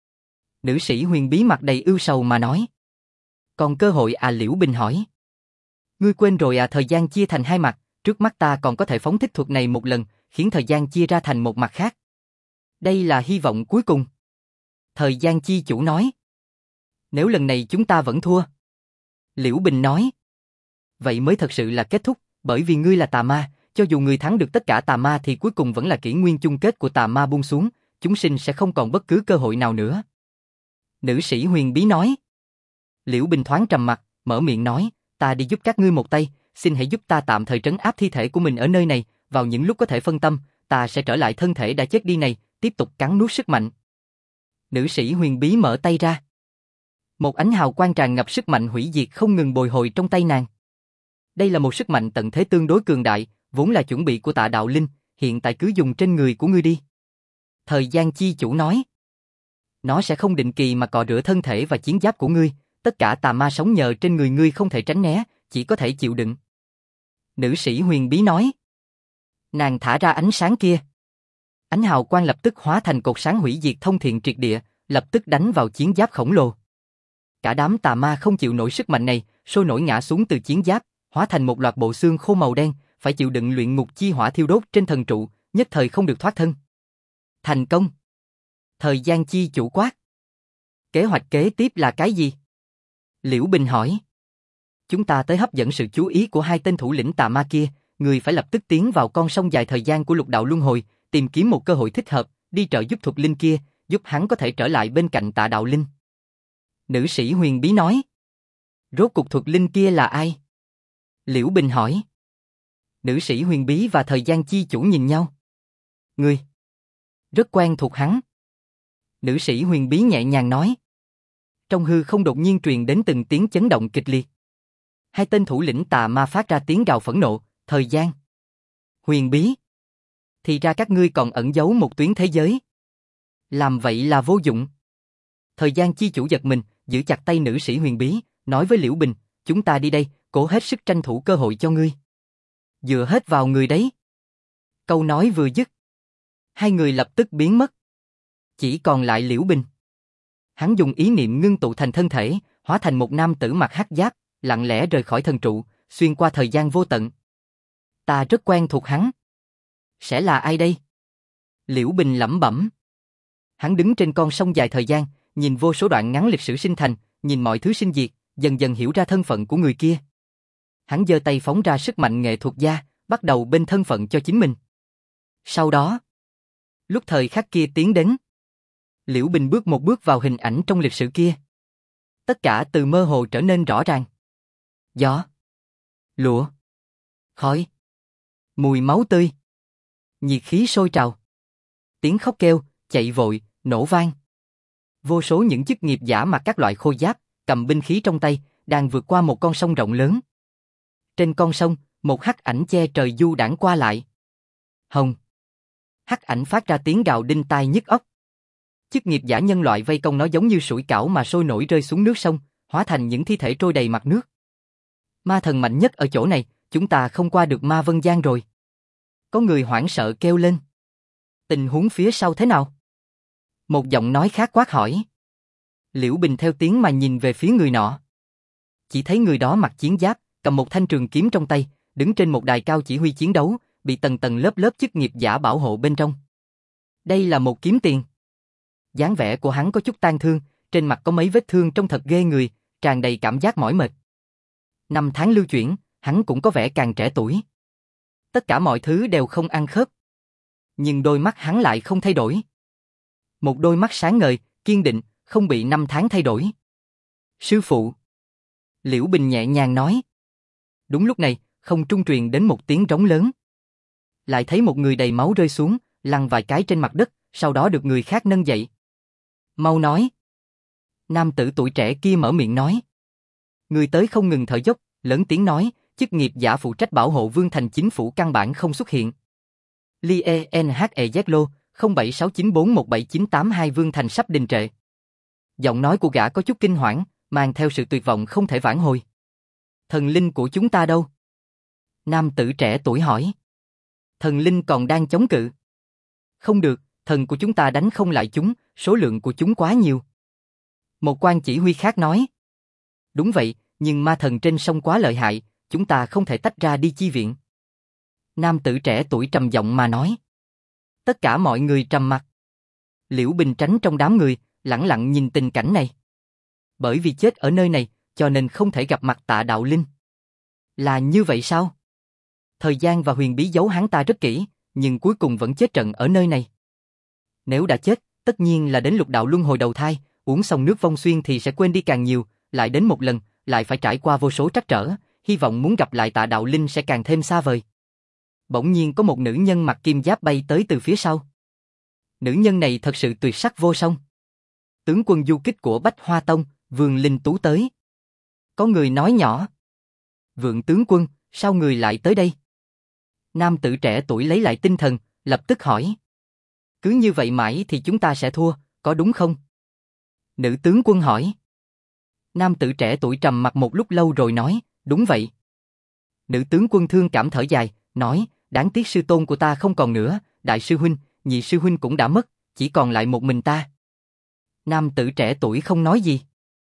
Nữ sĩ huyền bí mặt đầy ưu sầu mà nói. Còn cơ hội à? Liễu Bình hỏi. Ngươi quên rồi à, thời gian chia thành hai mặt, trước mắt ta còn có thể phóng thích thuật này một lần, khiến thời gian chia ra thành một mặt khác. Đây là hy vọng cuối cùng. Thời gian chi chủ nói. Nếu lần này chúng ta vẫn thua. Liễu Bình nói. Vậy mới thật sự là kết thúc, bởi vì ngươi là tà ma, cho dù ngươi thắng được tất cả tà ma thì cuối cùng vẫn là kỷ nguyên chung kết của tà ma buông xuống, chúng sinh sẽ không còn bất cứ cơ hội nào nữa. Nữ sĩ huyền bí nói. Liễu Bình thoáng trầm mặt, mở miệng nói, ta đi giúp các ngươi một tay, xin hãy giúp ta tạm thời trấn áp thi thể của mình ở nơi này, vào những lúc có thể phân tâm, ta sẽ trở lại thân thể đã chết đi này, tiếp tục cắn nuốt sức mạnh. Nữ sĩ huyền bí mở tay ra. Một ánh hào quang tràn ngập sức mạnh hủy diệt không ngừng bồi hồi trong tay nàng. Đây là một sức mạnh tận thế tương đối cường đại, vốn là chuẩn bị của Tạ Đạo Linh, hiện tại cứ dùng trên người của ngươi đi. Thời gian chi chủ nói. Nó sẽ không định kỳ mà cọ rửa thân thể và chiến giáp của ngươi, tất cả tà ma sống nhờ trên người ngươi không thể tránh né, chỉ có thể chịu đựng. Nữ sĩ huyền bí nói. Nàng thả ra ánh sáng kia. Ánh hào quang lập tức hóa thành cột sáng hủy diệt thông thiện triệt địa, lập tức đánh vào chiến giáp khổng lồ. Cả đám tà ma không chịu nổi sức mạnh này, sôi nổi ngã xuống từ chiến giáp, hóa thành một loạt bộ xương khô màu đen, phải chịu đựng luyện ngục chi hỏa thiêu đốt trên thần trụ, nhất thời không được thoát thân. Thành công. Thời gian chi chủ quát. Kế hoạch kế tiếp là cái gì? Liễu Bình hỏi. Chúng ta tới hấp dẫn sự chú ý của hai tên thủ lĩnh tà ma kia, người phải lập tức tiến vào con sông dài thời gian của lục đạo luân hồi, tìm kiếm một cơ hội thích hợp, đi trợ giúp thuật linh kia, giúp hắn có thể trở lại bên cạnh Tạ Đạo Linh. Nữ sĩ huyền bí nói. Rốt cuộc thuật linh kia là ai? Liễu Bình hỏi. Nữ sĩ huyền bí và thời gian chi chủ nhìn nhau. Ngươi rất quen thuộc hắn. Nữ sĩ huyền bí nhẹ nhàng nói. Trong hư không đột nhiên truyền đến từng tiếng chấn động kịch liệt. Hai tên thủ lĩnh tà ma phát ra tiếng gào phẫn nộ. Thời gian. Huyền bí. Thì ra các ngươi còn ẩn giấu một tuyến thế giới. Làm vậy là vô dụng. Thời gian chi chủ giật mình, giữ chặt tay nữ sĩ huyền bí, nói với Liễu Bình, chúng ta đi đây, cố hết sức tranh thủ cơ hội cho ngươi. Dựa hết vào người đấy. Câu nói vừa dứt, hai người lập tức biến mất. Chỉ còn lại Liễu Bình. Hắn dùng ý niệm ngưng tụ thành thân thể, hóa thành một nam tử mặc hắc giáp, lặng lẽ rời khỏi thần trụ, xuyên qua thời gian vô tận. Ta rất quen thuộc hắn. Sẽ là ai đây? Liễu Bình lẩm bẩm. Hắn đứng trên con sông dài thời gian, nhìn vô số đoạn ngắn lịch sử sinh thành, nhìn mọi thứ sinh diệt, dần dần hiểu ra thân phận của người kia. Hắn giơ tay phóng ra sức mạnh nghệ thuật gia, bắt đầu bên thân phận cho chính mình. Sau đó, lúc thời khắc kia tiến đến, Liễu Bình bước một bước vào hình ảnh trong lịch sử kia. Tất cả từ mơ hồ trở nên rõ ràng. Gió, lụa, khói, mùi máu tươi, nhiệt khí sôi trào, tiếng khóc kêu, chạy vội, nổ vang. Vô số những chức nghiệp giả mặc các loại khôi giáp, cầm binh khí trong tay, đang vượt qua một con sông rộng lớn. Trên con sông, một hắc ảnh che trời du đãng qua lại. Hồng. Hắc ảnh phát ra tiếng gào đinh tai nhức óc. Chức nghiệp giả nhân loại vây công nó giống như sủi cảo mà sôi nổi rơi xuống nước sông, hóa thành những thi thể trôi đầy mặt nước. Ma thần mạnh nhất ở chỗ này, chúng ta không qua được Ma Vân Giang rồi. Có người hoảng sợ kêu lên. Tình huống phía sau thế nào? Một giọng nói khác quát hỏi. Liễu Bình theo tiếng mà nhìn về phía người nọ. Chỉ thấy người đó mặc chiến giáp, cầm một thanh trường kiếm trong tay, đứng trên một đài cao chỉ huy chiến đấu, bị tầng tầng lớp lớp chức nghiệp giả bảo hộ bên trong. Đây là một kiếm tiền. Dáng vẻ của hắn có chút tang thương, trên mặt có mấy vết thương trông thật ghê người, tràn đầy cảm giác mỏi mệt. 5 tháng lưu chuyển, hắn cũng có vẻ càng trẻ tuổi. Tất cả mọi thứ đều không ăn khớp. Nhưng đôi mắt hắn lại không thay đổi. Một đôi mắt sáng ngời, kiên định, không bị 5 tháng thay đổi. Sư phụ. Liễu Bình nhẹ nhàng nói. Đúng lúc này, không trung truyền đến một tiếng rống lớn. Lại thấy một người đầy máu rơi xuống, lăn vài cái trên mặt đất, sau đó được người khác nâng dậy. Mau nói. Nam tử tuổi trẻ kia mở miệng nói. Người tới không ngừng thở dốc, lớn tiếng nói, chức nghiệp giả phụ trách bảo hộ Vương Thành chính phủ căn bản không xuất hiện. Lienzlo 0769417982 Vương Thành sắp đình trệ. Giọng nói của gã có chút kinh hoảng, mang theo sự tuyệt vọng không thể vãn hồi. Thần linh của chúng ta đâu? Nam tử trẻ tuổi hỏi. Thần linh còn đang chống cự. Không được, thần của chúng ta đánh không lại chúng, số lượng của chúng quá nhiều. Một quan chỉ huy khác nói. Đúng vậy, nhưng ma thần trên sông quá lợi hại, chúng ta không thể tách ra đi chi viện. Nam tử trẻ tuổi trầm giọng mà nói. Tất cả mọi người trầm mặc. Liễu Bình tránh trong đám người, lẳng lặng nhìn tình cảnh này. Bởi vì chết ở nơi này, cho nên không thể gặp mặt Tạ Đạo Linh. Là như vậy sao? Thời gian và huyền bí giấu hắn ta rất kỹ, nhưng cuối cùng vẫn chết trận ở nơi này. Nếu đã chết, tất nhiên là đến lục đạo luân hồi đầu thai, uống xong nước vong xuyên thì sẽ quên đi càng nhiều, lại đến một lần, lại phải trải qua vô số trắc trở, hy vọng muốn gặp lại Tạ Đạo Linh sẽ càng thêm xa vời. Bỗng nhiên có một nữ nhân mặc kim giáp bay tới từ phía sau. Nữ nhân này thật sự tuyệt sắc vô song. Tướng quân du kích của Bách Hoa Tông, Vương Linh Tú tới. Có người nói nhỏ. Vượng tướng quân, sao người lại tới đây? Nam tử trẻ tuổi lấy lại tinh thần, lập tức hỏi. Cứ như vậy mãi thì chúng ta sẽ thua, có đúng không? Nữ tướng quân hỏi. Nam tử trẻ tuổi trầm mặc một lúc lâu rồi nói, đúng vậy. Nữ tướng quân thương cảm thở dài, nói, đáng tiếc sư tôn của ta không còn nữa, đại sư huynh, nhị sư huynh cũng đã mất, chỉ còn lại một mình ta. Nam tử trẻ tuổi không nói gì.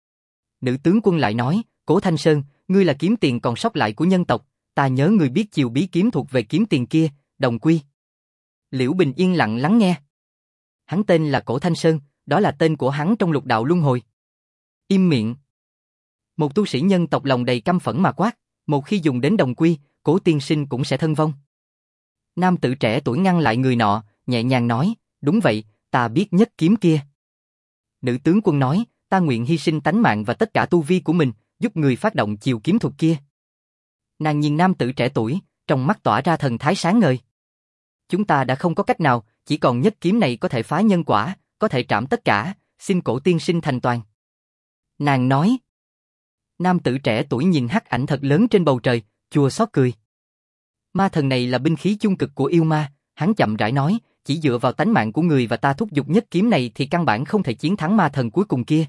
Nữ tướng quân lại nói, Cố Thanh Sơn, ngươi là kiếm tiền còn sót lại của nhân tộc, ta nhớ ngươi biết chiều bí kiếm thuộc về kiếm tiền kia, đồng quy. Liễu Bình yên lặng lắng nghe. Hắn tên là Cổ Thanh Sơn, đó là tên của hắn trong lục đạo luân hồi. Im miệng. Một tu sĩ nhân tộc lòng đầy căm phẫn mà quát, một khi dùng đến đồng quy, Cố tiên sinh cũng sẽ thân vong. Nam tử trẻ tuổi ngăn lại người nọ, nhẹ nhàng nói, đúng vậy, ta biết nhất kiếm kia. Nữ tướng quân nói, ta nguyện hy sinh tánh mạng và tất cả tu vi của mình, giúp người phát động chiều kiếm thuật kia. Nàng nhìn nam tử trẻ tuổi, trong mắt tỏa ra thần thái sáng ngời. Chúng ta đã không có cách nào, chỉ còn nhất kiếm này có thể phá nhân quả, có thể trảm tất cả, xin Cổ tiên sinh thành toàn. Nàng nói. Nam tử trẻ tuổi nhìn hắc ảnh thật lớn trên bầu trời, chua xót cười. Ma thần này là binh khí chung cực của yêu ma, hắn chậm rãi nói, chỉ dựa vào tánh mạng của người và ta thúc giục nhất kiếm này thì căn bản không thể chiến thắng ma thần cuối cùng kia.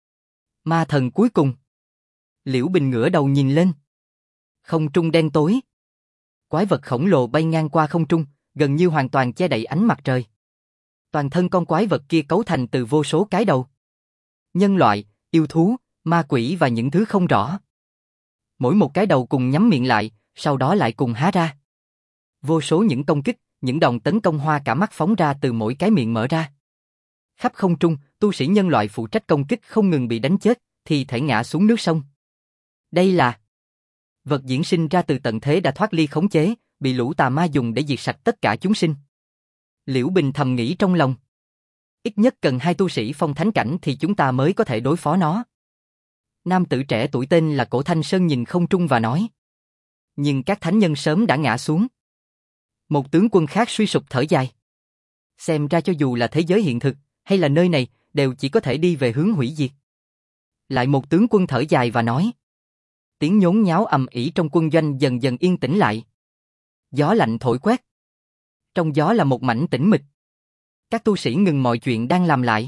Ma thần cuối cùng. Liễu Bình ngửa đầu nhìn lên. Không trung đen tối. Quái vật khổng lồ bay ngang qua không trung, gần như hoàn toàn che đậy ánh mặt trời. Toàn thân con quái vật kia cấu thành từ vô số cái đầu. Nhân loại, yêu thú, ma quỷ và những thứ không rõ. Mỗi một cái đầu cùng nhắm miệng lại, sau đó lại cùng há ra. Vô số những công kích, Những đòn tấn công hoa cả mắt phóng ra từ mỗi cái miệng mở ra. Khắp không trung, tu sĩ nhân loại phụ trách công kích không ngừng bị đánh chết, thì thể ngã xuống nước sông. Đây là vật diễn sinh ra từ tận thế đã thoát ly khống chế, bị lũ tà ma dùng để diệt sạch tất cả chúng sinh. Liễu Bình thầm nghĩ trong lòng. Ít nhất cần 2 tu sĩ phong thánh cảnh thì chúng ta mới có thể đối phó nó. Nam tử trẻ tuổi tên là Cổ Thanh Sơn nhìn không trung và nói. Nhưng các thánh nhân sớm đã ngã xuống. Một tướng quân khác suy sụp thở dài. Xem ra cho dù là thế giới hiện thực, hay là nơi này, đều chỉ có thể đi về hướng hủy diệt. Lại một tướng quân thở dài và nói. Tiếng nhốn nháo ầm ĩ trong quân doanh dần dần yên tĩnh lại. Gió lạnh thổi quét. Trong gió là một mảnh tĩnh mịch. Các tu sĩ ngừng mọi chuyện đang làm lại.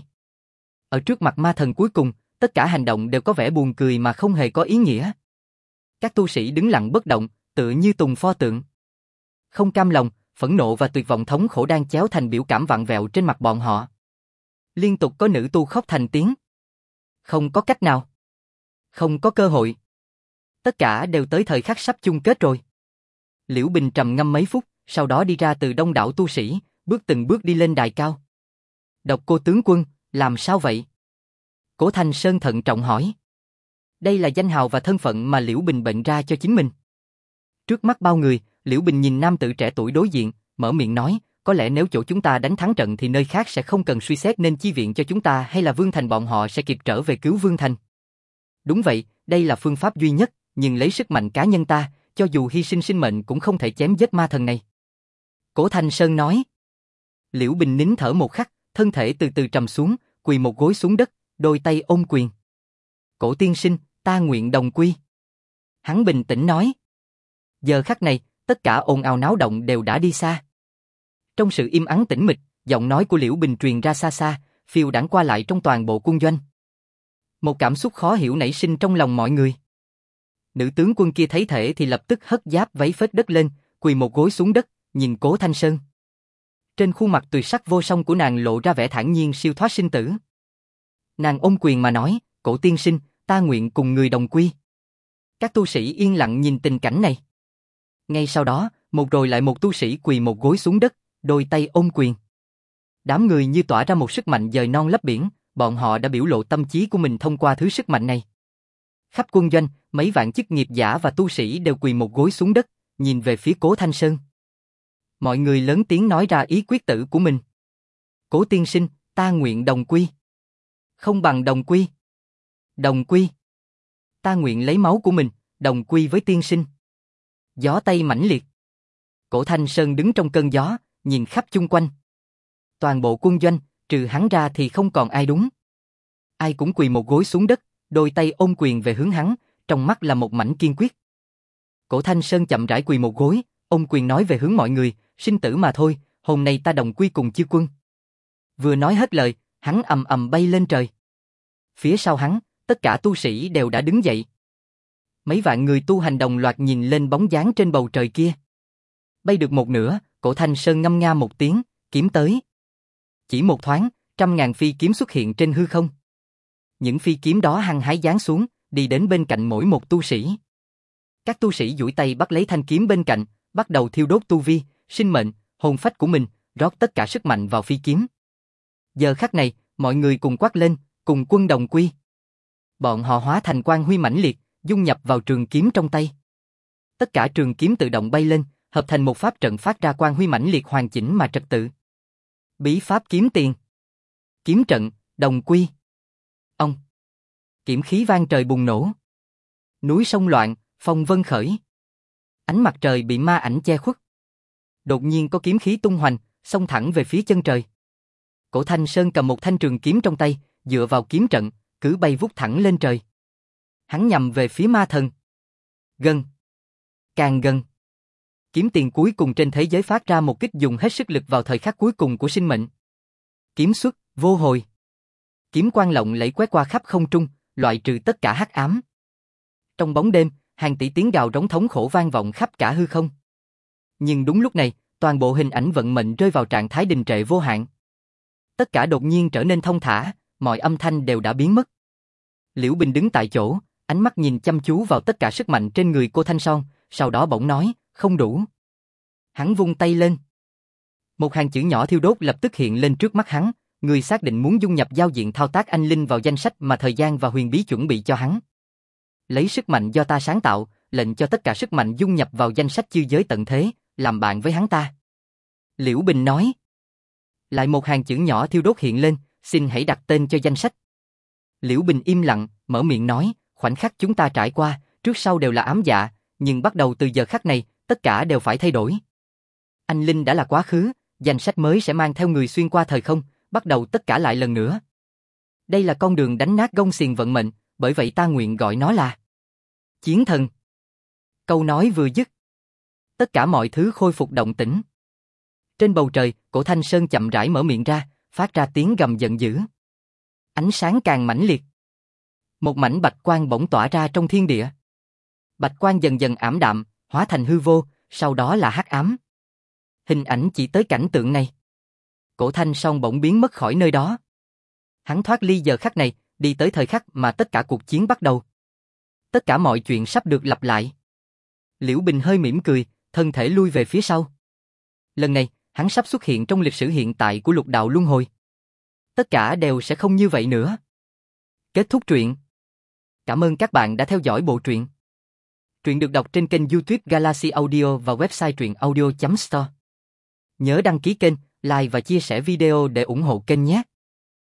Ở trước mặt ma thần cuối cùng, tất cả hành động đều có vẻ buồn cười mà không hề có ý nghĩa. Các tu sĩ đứng lặng bất động, tựa như tùng pho tượng. Không cam lòng, phẫn nộ và tuyệt vọng thống khổ đang chéo thành biểu cảm vặn vẹo trên mặt bọn họ. Liên tục có nữ tu khóc thành tiếng. Không có cách nào. Không có cơ hội. Tất cả đều tới thời khắc sắp chung kết rồi. Liễu Bình trầm ngâm mấy phút, sau đó đi ra từ đông đảo tu sĩ, từng bước đi lên đài cao. Độc Cô tướng quân, làm sao vậy? Cổ Thanh Sơn thận trọng hỏi. Đây là danh hào và thân phận mà Liễu Bình bệnh ra cho chính mình. Trước mắt bao người, Liễu Bình nhìn nam tử trẻ tuổi đối diện, mở miệng nói, có lẽ nếu chỗ chúng ta đánh thắng trận thì nơi khác sẽ không cần suy xét nên chi viện cho chúng ta hay là Vương Thành bọn họ sẽ kịp trở về cứu Vương Thành. Đúng vậy, đây là phương pháp duy nhất, nhưng lấy sức mạnh cá nhân ta, cho dù hy sinh sinh mệnh cũng không thể chém giết ma thần này. Cổ Thanh Sơn nói. Liễu Bình nín thở một khắc, thân thể từ từ trầm xuống, quỳ một gối xuống đất, đôi tay ôm quyền. Cổ tiên sinh, ta nguyện đồng quy. Hắn bình tĩnh nói. Giờ khắc này, tất cả ồn ào náo động đều đã đi xa. Trong sự im ắng tĩnh mịch, giọng nói của Liễu Bình truyền ra xa xa, phiêu đãng qua lại trong toàn bộ quân doanh. Một cảm xúc khó hiểu nảy sinh trong lòng mọi người. Nữ tướng quân kia thấy thể thì lập tức hất giáp váy phết đất lên, quỳ một gối xuống đất, nhìn Cố Thanh Sơn. Trên khuôn mặt tuyệt sắc vô song của nàng lộ ra vẻ thản nhiên siêu thoát sinh tử. Nàng ôm quyền mà nói, Cổ tiên sinh, ta nguyện cùng người đồng quy. Các tu sĩ yên lặng nhìn tình cảnh này. Ngay sau đó, một rồi lại một tu sĩ quỳ một gối xuống đất, đôi tay ôm quyền. Đám người như tỏa ra một sức mạnh dời non lấp biển, bọn họ đã biểu lộ tâm trí của mình thông qua thứ sức mạnh này. Khắp quân doanh, mấy vạn chức nghiệp giả và tu sĩ đều quỳ một gối xuống đất, nhìn về phía Cố Thanh Sơn. Mọi người lớn tiếng nói ra ý quyết tử của mình. Cố tiên sinh, ta nguyện đồng quy. Không bằng đồng quy. Đồng quy. Ta nguyện lấy máu của mình, đồng quy với tiên sinh. Gió Tây mãnh liệt. Cổ Thanh Sơn đứng trong cơn gió, nhìn khắp chung quanh. Toàn bộ quân doanh, trừ hắn ra thì không còn ai đúng. Ai cũng quỳ một gối xuống đất, đôi tay ôm quyền về hướng hắn, trong mắt là một mảnh kiên quyết. Cổ Thanh Sơn chậm rãi quỳ một gối, ôm quyền nói về hướng mọi người, sinh tử mà thôi, hôm nay ta đồng quy cùng chư quân. Vừa nói hết lời, hắn ầm ầm bay lên trời. Phía sau hắn, tất cả tu sĩ đều đã đứng dậy. Mấy vạn người tu hành đồng loạt nhìn lên bóng dáng trên bầu trời kia. Bay được một nửa, Cổ Thanh Sơn ngâm nga một tiếng, kiếm tới. Chỉ một thoáng, 100.000 phi kiếm xuất hiện trên hư không. Những phi kiếm đó hăng hái giáng xuống, đi đến bên cạnh mỗi một tu sĩ. Các tu sĩ duỗi tay bắt lấy thanh kiếm bên cạnh, bắt đầu thiêu đốt tu vi, sinh mệnh, hồn phách của mình, rót tất cả sức mạnh vào phi kiếm. Giờ khắc này, mọi người cùng quát lên, cùng quân đồng quy. Bọn họ hóa thành quang huy mãnh liệt, dung nhập vào trường kiếm trong tay. Tất cả trường kiếm tự động bay lên, hợp thành một pháp trận phát ra quang huy mãnh liệt hoàn chỉnh mà trật tự. Bí pháp kiếm tiền. Kiếm trận, đồng quy. Ông. Kiếm khí vang trời bùng nổ. Núi sông loạn, phong vân khởi. Ánh mặt trời bị ma ảnh che khuất. Đột nhiên có kiếm khí tung hoành, xông thẳng về phía chân trời. Cổ Thanh Sơn cầm một thanh trường kiếm trong tay, dựa vào kiếm trận, cứ bay vút thẳng lên trời. Hắn nhằm về phía ma thần. Gần. Càng gần. Kiếm tiền cuối cùng trên thế giới phát ra một kích dùng hết sức lực vào thời khắc cuối cùng của sinh mệnh. Kiếm xuất, vô hồi. Kiếm quang lộng lẫy quét qua khắp không trung, loại trừ tất cả hắc ám. Trong bóng đêm, hàng tỷ tiếng gào rống thống khổ vang vọng khắp cả hư không. Nhưng đúng lúc này, toàn bộ hình ảnh vận mệnh rơi vào trạng thái đình trệ vô hạn. Tất cả đột nhiên trở nên thông thả, mọi âm thanh đều đã biến mất. Liễu Bình đứng tại chỗ, ánh mắt nhìn chăm chú vào tất cả sức mạnh trên người cô Thanh Son, sau đó bỗng nói, không đủ. Hắn vung tay lên. Một hàng chữ nhỏ thiêu đốt lập tức hiện lên trước mắt hắn, người xác định muốn dung nhập giao diện thao tác anh linh vào danh sách mà thời gian và huyền bí chuẩn bị cho hắn. Lấy sức mạnh do ta sáng tạo, lệnh cho tất cả sức mạnh dung nhập vào danh sách chư giới tận thế, làm bạn với hắn ta. Liễu Bình nói. Lại một hàng chữ nhỏ thiêu đốt hiện lên, xin hãy đặt tên cho danh sách. Liễu Bình im lặng, mở miệng nói, khoảnh khắc chúng ta trải qua, trước sau đều là ám dạ, nhưng bắt đầu từ giờ khắc này, tất cả đều phải thay đổi. Anh linh đã là quá khứ, danh sách mới sẽ mang theo người xuyên qua thời không, bắt đầu tất cả lại lần nữa. Đây là con đường đánh nát gông xiềng vận mệnh, bởi vậy ta nguyện gọi nó là Chiến Thần. Câu nói vừa dứt, tất cả mọi thứ khôi phục động tĩnh. Trên bầu trời, Cổ Thanh Sơn chậm rãi mở miệng ra, phát ra tiếng gầm giận dữ. Ánh sáng càng mãnh liệt. Một mảnh bạch quang bỗng tỏa ra trong thiên địa. Bạch quang dần dần ảm đạm, hóa thành hư vô, sau đó là hắc ám. Hình ảnh chỉ tới cảnh tượng này. Cổ Thanh Sơn bỗng biến mất khỏi nơi đó. Hắn thoát ly giờ khắc này, đi tới thời khắc mà tất cả cuộc chiến bắt đầu. Tất cả mọi chuyện sắp được lặp lại. Liễu Bình hơi mỉm cười, thân thể lui về phía sau. Lần này, hắn sắp xuất hiện trong lịch sử hiện tại của lục đạo luân hồi. Tất cả đều sẽ không như vậy nữa. Kết thúc truyện. Cảm ơn các bạn đã theo dõi bộ truyện. Truyện được đọc trên kênh YouTube Galaxy Audio và website truyệnaudio.store. Nhớ đăng ký kênh, like và chia sẻ video để ủng hộ kênh nhé.